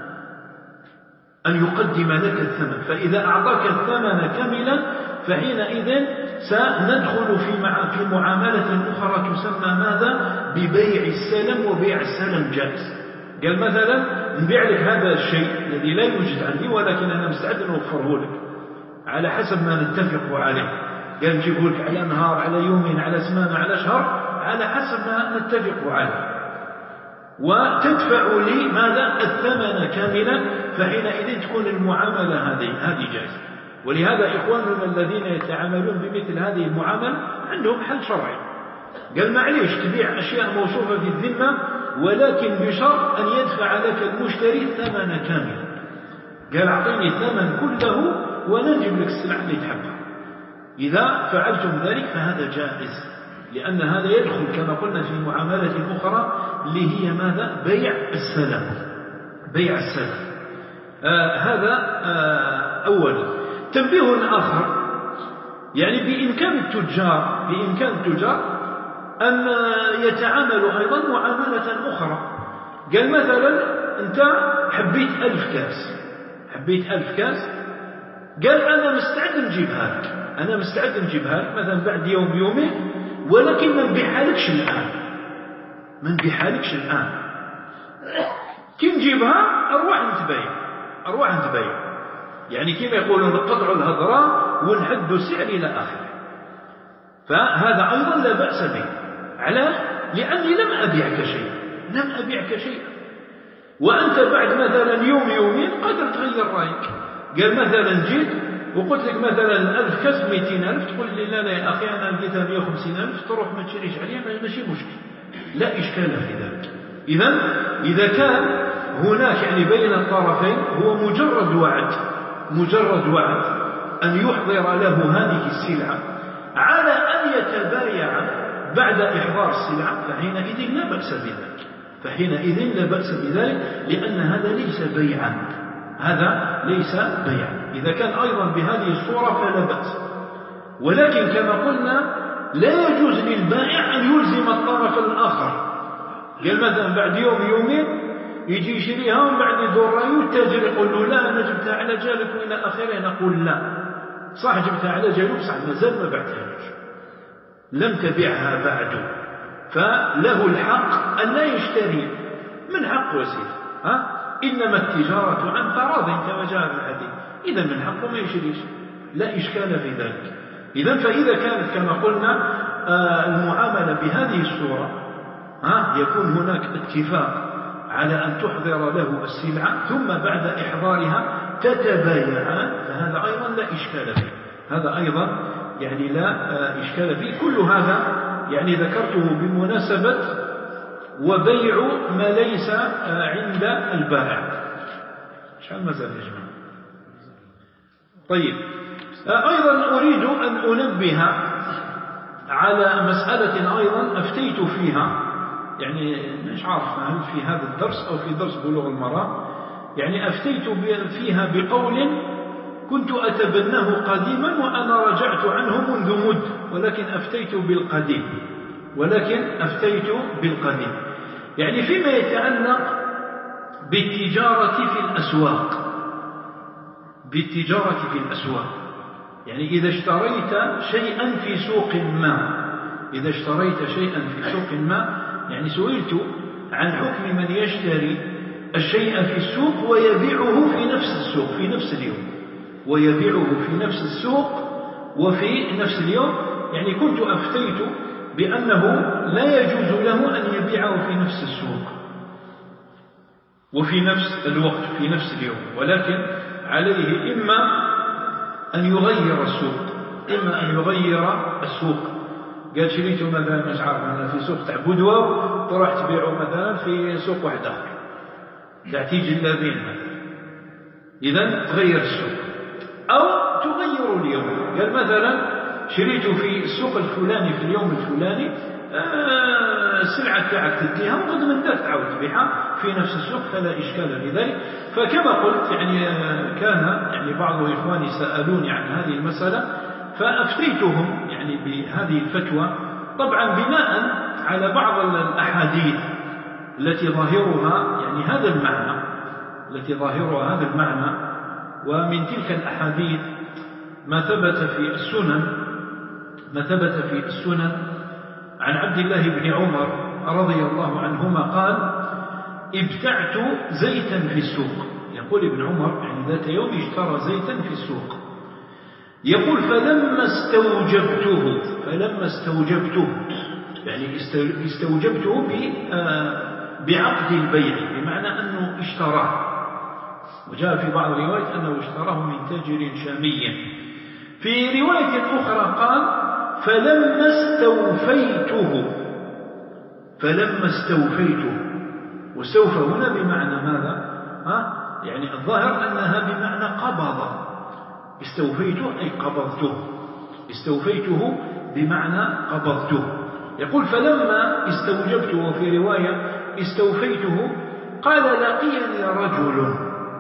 أن يقدم لك الثمن. فإذا أعطاك الثمن كاملا فحينئذ سندخل في مع في معاملة أخرى تسمى ماذا؟ ببيع السلم. وبيع السلم جائز. قال مثلا نبيع لك هذا الشيء الذي لا يوجد عندي ولكن أنا مستعد نوفره لك على حسب ما نتفق عليه، قال نجيبه لك على نهار، على يومين، على سمانة، على شهر، على حسب ما نتفق عليه، وتدفع لي ماذا؟ الثمن كاملا، فحينئذ تكون المعاملة هذه هذه جائزة. ولهذا إخواننا الذين يتعاملون بمثل هذه المعاملة عندهم حل شرعي، قال معليش تبيع أشياء موصوفة بالذمة ولكن بشرط أن يدفع لك المشتري الثمن كاملا. قال أعطيني الثمن كله ونجيب لك السلعة اللي تحبها. إذا فعلتم ذلك فهذا جائز، لأن هذا يدخل كما قلنا في معاملة أخرى اللي هي ماذا؟ بيع السلم، بيع السلم. آه هذا آه أولا. تنبيه آخر، يعني بإمكان التجار بإمكان التجار أن يتعاملوا أيضا معاملة أخرى. قال مثلا أنت حبيت ألف كاس حبيت ألف كاس قال أنا مستعد نجيبها لك أنا مستعد نجيبها لك مثلا بعد يوم يومين، ولكن ما نبيعها لكش الآن ما نبيعها لكش الآن كي نجيبها أروح نتبايع أروح نتبايع يعني كما يقولون نقطع الهضرة ونحدوا السعر إلى آخره. فهذا أيضا لا بأس به. علاه؟ لأني لم أبيعك شيء لم أبيعك شيء وأنت بعد مثلا يوم يومين قدر تغير رأيك. قال مثلا جيت وقلت لك مثلا ألف كاس مئتين ألف، تقول لي لا لا يا أخي أنا لقيتها مئة وخمسين ألف، تروح ما تشريش عليها، ماشي مشكل، لا إشكال في ذلك. إذا إذا كان هناك يعني بين الطرفين هو مجرد وعد مجرد وعد أن يحضر له هذه السلعة على أن يتبايع بعد إحضار السلعة، فحينئذ لا بأس بذلك فحينئذ لا بأس بذلك لأن هذا ليس بيعا هذا ليس بيعا. إذا كان أيضا بهذه الصورة فلا بأس. ولكن كما قلنا لا يجوز للبائع أن يلزم الطرف الآخر. قال مثلا بعد يوم يومين يجي يشريها ومن بعد يدور رأيه التاجر يقول له لا أنا جبتها على جالك وإلى آخره، نقول لا صح جبتها على جالك صح ما زال ما بعتها لم تبيعها بعد، فله الحق أن لا يشتري من حق وسيل ها إنما التجارة عن تراض كما جاء في الحديث، إذا من حقه ما يشريش لا إشكال في ذلك. إذا فإذا كانت كما قلنا آه المعاملة بهذه الصورة ها يكون هناك اتفاق على أن تحضر له السلعة ثم بعد إحضارها تتبايعان، فهذا أيضا لا إشكال فيه هذا أيضا يعني لا إشكال فيه. كل هذا يعني ذكرته بمناسبة وبيع ما ليس عند البائع. شحال مازال يا جماعة؟ طيب، أيضا أريد أن أنبه على مسألة أيضا أفتيت فيها، يعني مش عارف هل في هذا الدرس أو في درس بلوغ المرام، يعني أفتيت فيها بقول كنت أتبناه قديما وأنا رجعت عنه منذ مد، ولكن أفتيت بالقديم ولكن أفتيت بالقديم يعني فيما يتعلق بالتجارة في الأسواق. بالتجارة في الأسواق يعني إذا اشتريت شيئا في سوق ما، إذا اشتريت شيئا في سوق ما، يعني سئلت عن حكم من يشتري الشيء في السوق ويبيعه في نفس السوق في نفس اليوم، ويبيعه في نفس السوق وفي نفس اليوم. يعني كنت أفتيت بأنه لا يجوز له أن يبيعه في نفس السوق وفي نفس الوقت في نفس اليوم، ولكن عليه إما أن يغير السوق إما أن يغير السوق. قال شريته مثلا مش عارف أنا في سوق تاع بودوة تروح تبيعه مثلا في سوق واحد آخر تاع تيجي اللابين مثلا، إذن تغير السوق أو تغير اليوم. قال مثلا شريته في السوق الفلاني في اليوم الفلاني، آه السلعة تاعك تديها وغد من ذاك تعاود تبيعها في نفس السوق فلا إشكال في ذلك. فكما قلت يعني كان يعني بعض إخواني سألوني عن هذه المسألة فأفتيتهم يعني بهذه الفتوى، طبعا بناء على بعض الأحاديث التي ظاهرها يعني هذا المعنى التي ظاهرها هذا المعنى. ومن تلك الأحاديث ما ثبت في السنن ما ثبت في السنن عن عبد الله بن عمر رضي الله عنهما قال: ابتعت زيتا في السوق. يقول ابن عمر يعني ذات يوم اشترى زيتا في السوق، يقول: فلما استوجبته فلما استوجبته يعني استوجبته بعقد البيع، بمعنى أنه اشتراه. وجاء في بعض الروايات أنه اشتراه من تاجر شامي. في رواية أخرى قال: فلما استوفيته فلما استوفيته واستوفى هنا بمعنى ماذا؟ ها؟ يعني الظاهر أنها بمعنى قبض. استوفيته أي قبضته استوفيته بمعنى قبضته. يقول: فلما استوجبته، وفي رواية استوفيته، قال: لقيني رجل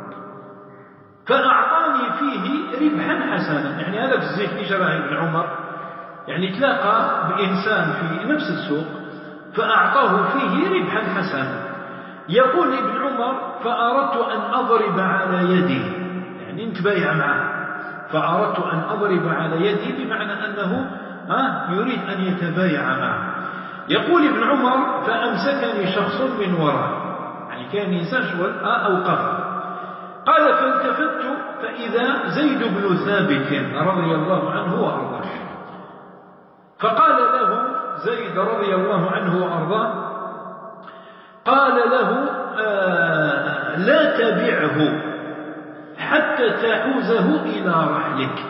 فأعطاني فيه ربحا حسنا. يعني هذا في الزيت اللي شراه ابن عمر، يعني تلاقى بإنسان في نفس السوق فأعطاه فيه ربحا حسنا. يقول ابن عمر: فأردت أن أضرب على يدي، يعني نتبايع معه، فأردت أن أضرب على يدي بمعنى أنه ها يريد أن يتبايع معه. يقول ابن عمر: فأمسكني شخص من وراء، يعني كان إنسان شوال أوقف. قال: فالتفت فإذا زيد بن ثابت رضي الله عنه وأرضاه. فقال له زيد رضي الله عنه وأرضاه، قال له: آه لا تبعه حتى تحوزه إلى رحلك،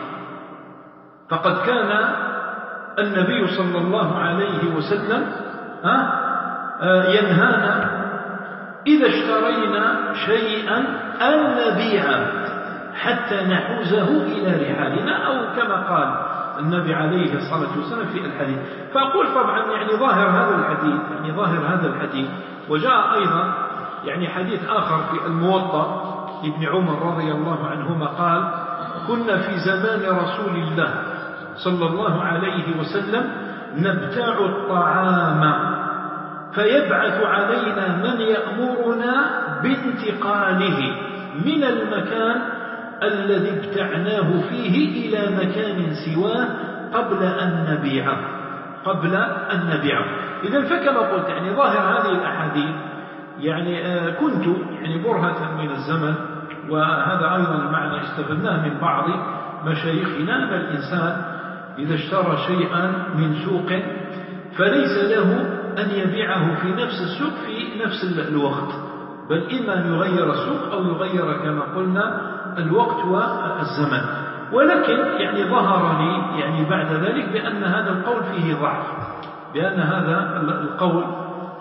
فقد كان النبي صلى الله عليه وسلم آه آه ينهانا إذا اشترينا شيئا أن نبيعه حتى نحوزه إلى رحالنا، أو كما قال النبي عليه الصلاة والسلام في الحديث. فأقول طبعا يعني ظاهر هذا الحديث يعني ظاهر هذا الحديث وجاء أيضا يعني حديث آخر في الموطأ ابن عمر رضي الله عنهما قال: كنا في زمان رسول الله صلى الله عليه وسلم نبتاع الطعام فيبعث علينا من يأمرنا بانتقاله من المكان الذي ابتعناه فيه إلى مكان سواه قبل أن نبيعه قبل أن نبيعه. إذن فكما قلت يعني ظاهر هذه الأحاديث يعني آه كنت يعني برهة من الزمن، وهذا أيضا المعنى استفدناه من بعض مشايخنا، أن الإنسان إذا اشترى شيئا من سوق فليس له أن يبيعه في نفس السوق في نفس الوقت، بل إما أن يغير السوق أو يغير كما قلنا الوقت والزمن. ولكن يعني ظهر لي يعني بعد ذلك بأن هذا القول فيه ضعف، بأن هذا القول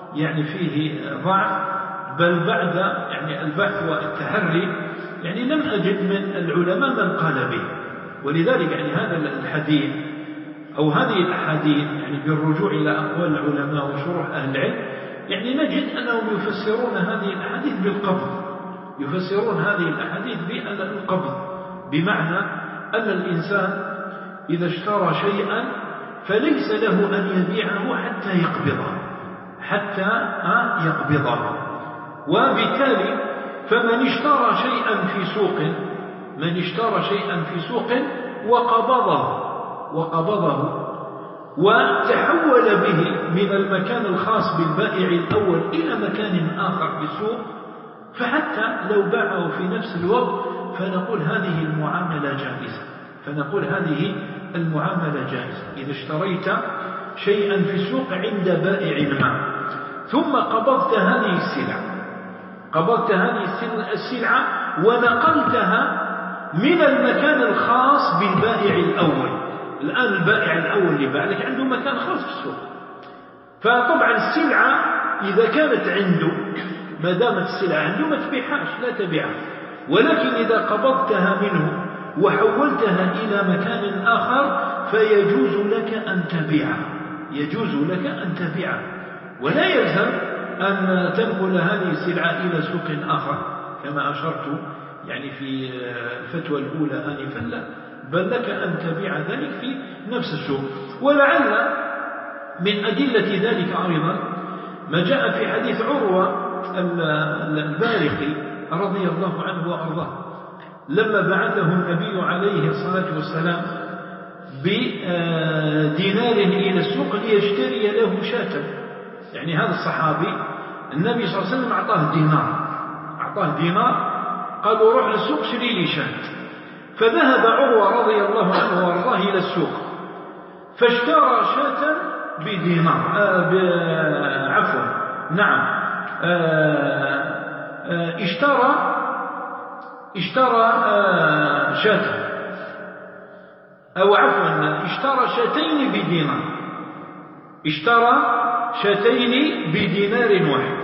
يعني فيه ضعف، بل بعد يعني البحث والتحري يعني لم أجد من العلماء من قال به. ولذلك يعني هذا الحديث أو هذه الأحاديث يعني بالرجوع إلى أقوال العلماء وشروح أهل العلم يعني نجد أنهم يفسرون هذه الأحاديث بالقبض، يفسرون هذه الأحاديث بالقبض، بمعنى أن الإنسان إذا اشترى شيئا فليس له أن يبيعه حتى يقبضه، حتى يقبضه. وبالتالي فمن اشترى شيئا في سوق من اشترى شيئا في سوق وقبضه وقبضه وتحول به من المكان الخاص بالبائع الأول إلى مكان آخر في السوق، فحتى لو باعه في نفس الوقت فنقول هذه المعاملة جائزة، فنقول هذه المعاملة جائزة. إذا اشتريت شيئا في السوق عند بائع ما ثم قبضت هذه السلعة قبضت هذه السلعة ونقلتها من المكان الخاص بالبائع الأول. الآن البائع الأول اللي باع لك عنده مكان خاص في السوق، فطبعا السلعة إذا كانت عنده ما دامت السلعة عنده ما تبيعهاش، لا تبيعها. ولكن إذا قبضتها منه وحولتها إلى مكان آخر فيجوز لك أن تبيعها، يجوز لك أن تبيعها، ولا يلزم أن تنقل هذه السلعة إلى سوق آخر كما أشرت يعني في الفتوى الأولى آنفا، لا، بل لك أن تبيع ذلك في نفس السوق. ولعل من أدلة ذلك أيضا ما جاء في حديث عروة البارقي رضي الله عنه وأرضاه لما بعثه النبي عليه الصلاة والسلام بدينار إلى السوق ليشتري له شاة. يعني هذا الصحابي النبي صلى الله عليه وسلم أعطاه دينار أعطاه دينار قالوا روح للسوق شري لي شاة. فذهب عروة رضي الله عنه وارضاه إلى السوق فاشترى شاة بدينار آه عفوا نعم آه آه اشترى اشترى آه شاة أو عفوا اشترى شاتين بدينار اشترى شاتين بدينار واحد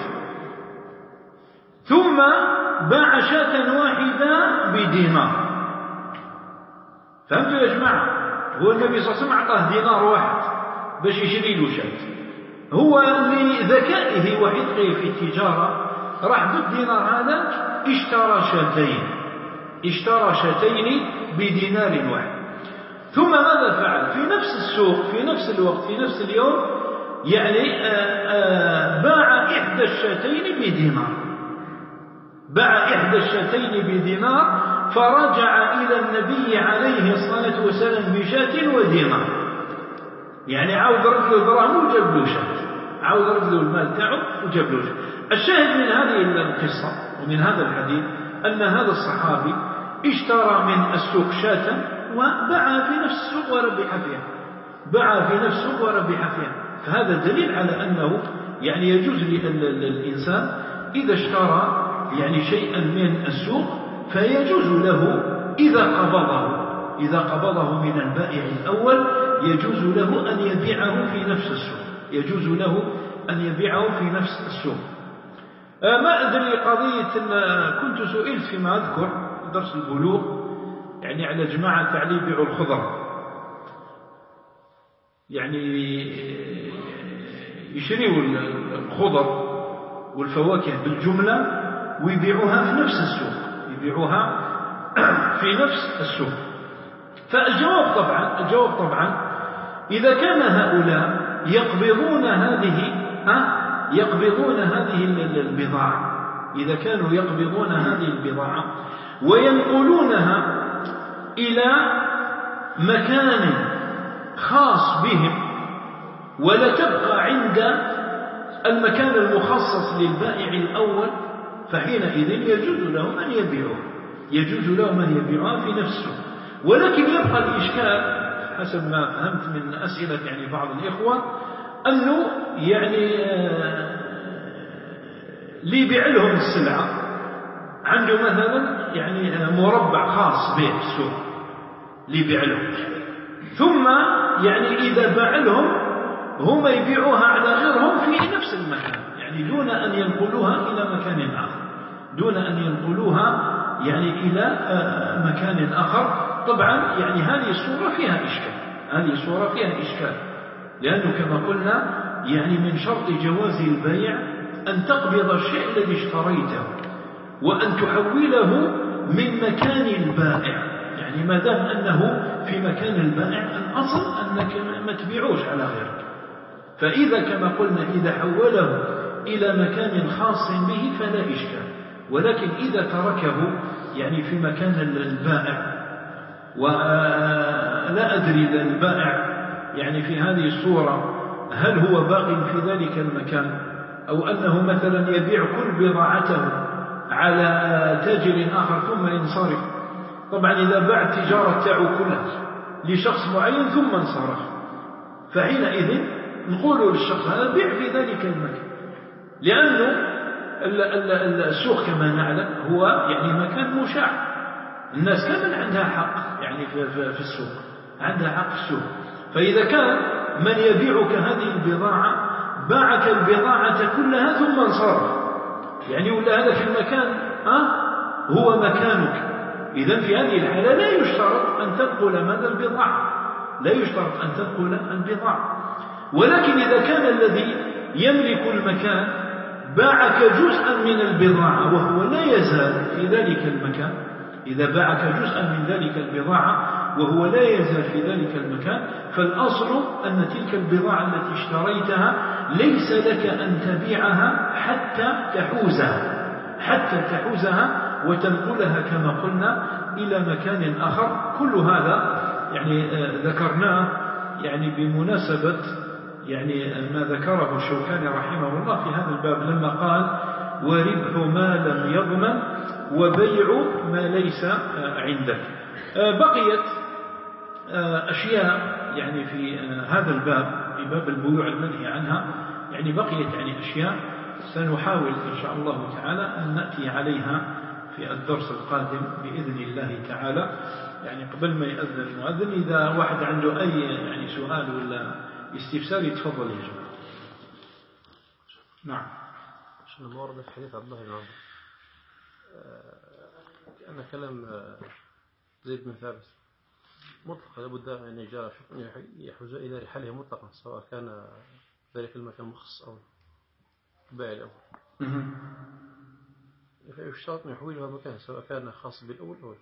ثم باع شاة واحدة بدينار. فهمتوا يا جماعة؟ هو النبي صلى الله عليه وسلم أعطاه دينار واحد باش يشري له شاة، هو لذكائه وحذقه في التجارة راح بالدينار هذا اشترى شاتين اشترى شاتين بدينار واحد. ثم ماذا فعل؟ في نفس السوق في نفس الوقت في نفس اليوم يعني آآ آآ باع إحدى الشاتين بدينار باع إحدى الشاتين بدينار فرجع إلى النبي عليه الصلاة والسلام بشاة ودينار. يعني عاود رد له دراهم وجاب له شاة، عاود رد له المال تاعه وجاب له شاة. الشاهد من هذه القصة ومن هذا الحديث أن هذا الصحابي اشترى من السوق شاة وباع في نفس السوق وربح فيها باع في نفس السوق وربح فيها. فهذا دليل على أنه يعني يجوز للإنسان إذا اشترى يعني شيئا من السوق فيجوز له إذا قبضه إذا قبضه من البائع الأول يجوز له أن يبيعه في نفس السوق يجوز له أن يبيعه في نفس السوق. ما أدري قضية كنت سئلت فيما أذكر درس البلوغ يعني على جماعة تعليم بيع الخضر، يعني يشريوا الخضر والفواكه بالجملة ويبيعوها في نفس السوق يبيعوها في نفس السوق. فالجواب طبعا الجواب طبعا إذا كان هؤلاء يقبضون هذه ها يقبضون هذه البضاعة إذا كانوا يقبضون هذه البضاعة وينقلونها إلى مكان خاص بهم ولا تبقى عند المكان المخصص للبائع الأول فحينئذ يجوز لهم أن يبيعوها يجوز لهم أن يبيعوها في نفسه. ولكن يبقى الإشكال حسب ما فهمت من أسئلة يعني بعض الإخوة أنه يعني اللي يبيع لهم السلعة عنده مثلا يعني مربع خاص به السوق اللي يبيع لهم، ثم يعني إذا باع لهم هم يبيعوها على غيرهم في نفس المكان. يعني دون أن ينقلوها إلى مكان آخر، دون أن ينقلوها يعني إلى مكان آخر. طبعا يعني هذه الصورة فيها إشكال، هذه الصورة فيها إشكال، لأنه كما قلنا يعني من شرط جواز البيع أن تقبض الشيء الذي اشتريته وأن تحوله من مكان البائع. يعني ما دام أنه في مكان البائع الأصل أنك ما تبيعوش على غيرك. فإذا كما قلنا إذا حوله إلى مكان خاص به فلا إشكال، ولكن إذا تركه يعني في مكان البائع ولا أدري إذا البائع يعني في هذه الصورة هل هو باق في ذلك المكان أو أنه مثلا يبيع كل بضاعته على تاجر آخر ثم ينصرف. طبعا إذا باع التجارة تاعه كلها لشخص معين ثم انصرف، فحينئذ نقول للشخص هذا بيع في ذلك المكان، لأنه السوق كما نعلم هو يعني مكان مشاع، الناس كمان عندها حق يعني في السوق، عندها حق في السوق. فإذا كان من يبيعك هذه البضاعة باعك البضاعة كلها ثم انصرف، يعني ولا هذا في المكان أه هو مكانك، إذن في هذه الحالة لا يشترط أن تنقل ماذا البضاعة، لا يشترط أن تنقل البضاعة. ولكن إذا كان الذي يملك المكان باعك جزءا من البضاعة وهو لا يزال في ذلك المكان، إذا باعك جزءا من ذلك البضاعة وهو لا يزال في ذلك المكان، فالأصل أن تلك البضاعة التي اشتريتها ليس لك أن تبيعها حتى تحوزها، حتى تحوزها وتنقلها كما قلنا إلى مكان آخر. كل هذا يعني ذكرناه يعني بمناسبة يعني ما ذكره الشوكاني رحمه الله في هذا الباب لما قال وربح ما لم يضمن وبيع ما ليس عندك. بقيت أشياء يعني في هذا الباب، في باب البيوع المنهي عنها، يعني بقيت يعني أشياء سنحاول إن شاء الله تعالى أن نأتي عليها في الدرس القادم بإذن الله تعالى. يعني قبل ما يأذن المؤذن إذا واحد عنده أي يعني سؤال ولا استفسار يتفضل يا جماعة. نعم. شنو ما ورد في حديث عبد الله بن عمر أن كلام زيد بن ثابت مطلق، لابد أن يجعل يحوز إلى رحاله مطلقا سواء كان ذلك المكان مخصص أو بائع الأول، فيشترط أن يحوله مكان سواء كان خاص بالأول أو.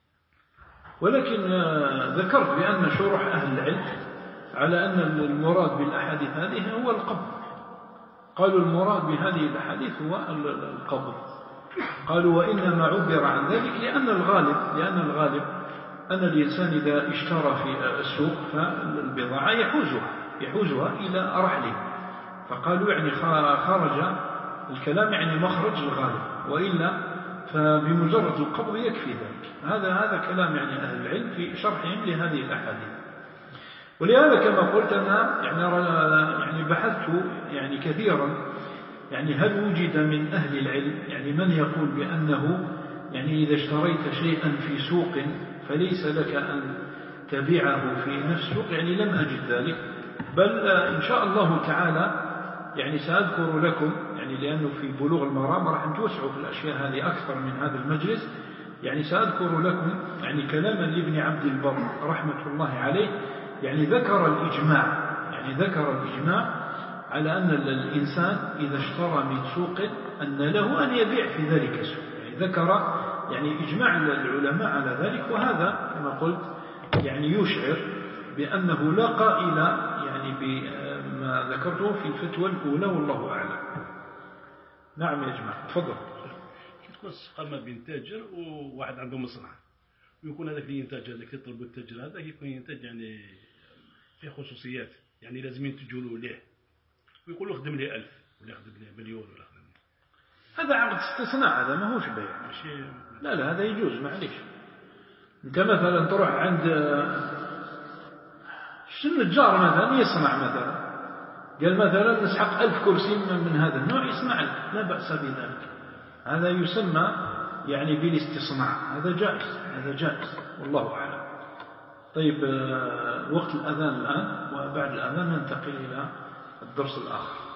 ولكن ذكرت بأن شروح أهل العلم على أن المراد بالأحاديث هذه هو القبض، قالوا المراد بهذه الأحاديث هو القبض، قالوا وإنما عبر عن ذلك لأن الغالب لأن الغالب أن الإنسان إذا اشترى في السوق فالبضاعة يحوزها يحوزها إلى رحله، فقالوا يعني خرج الكلام يعني مخرج الغالب، وإلا فبمجرد القبض يكفي ذلك. هذا هذا كلام يعني أهل العلم في شرحهم لهذه الأحاديث. ولهذا كما قلت أنا يعني يعني بحثت يعني كثيرا يعني هل وجد من أهل العلم يعني من يقول بأنه يعني إذا اشتريت شيئا في سوق فليس لك أن تبيعه في نفس السوق، يعني لم أجد ذلك. بل إن شاء الله تعالى يعني سأذكر لكم يعني لأنه في بلوغ المرام راح نتوسعوا في الأشياء هذه أكثر من هذا المجلس، يعني سأذكر لكم يعني كلاما لابن عبد البر رحمة الله عليه، يعني ذكر الإجماع يعني ذكر الإجماع على أن الإنسان إذا اشترى من سوق أن له أن يبيع في ذلك السوق، يعني ذكر يعني إجماع العلماء على ذلك. وهذا كما قلت يعني يشعر بأنه لا قائل يعني بما ذكرته في الفتوى الأولى والله أعلم. نعم يا جماعة تفضل. تكون قامة بين تاجر وواحد عنده مصنع، ويكون هذاك اللي ينتج هذاك يطلب التاجر هذا يكون ينتج يعني في خصوصيات، يعني لازم ينتجوا له ليه ويقول له خدم لي ألف ولا خدم لي مليون ولا خدم لي. هذا عقد استثناء، هذا ما هوش بيع. ماشي لا لا هذا يجوز معليش. أنت مثلا تروح عند شنو النجار مثلا يصنع مثلا قال مثلا نسحق ألف كرسي من هذا النوع يصنع لك، لا بأس بذلك، هذا يسمى يعني بالاستصناع، هذا جائز هذا جائز والله أعلم. طيب وقت الأذان الآن، وبعد الأذان ننتقل إلى الدرس الآخر.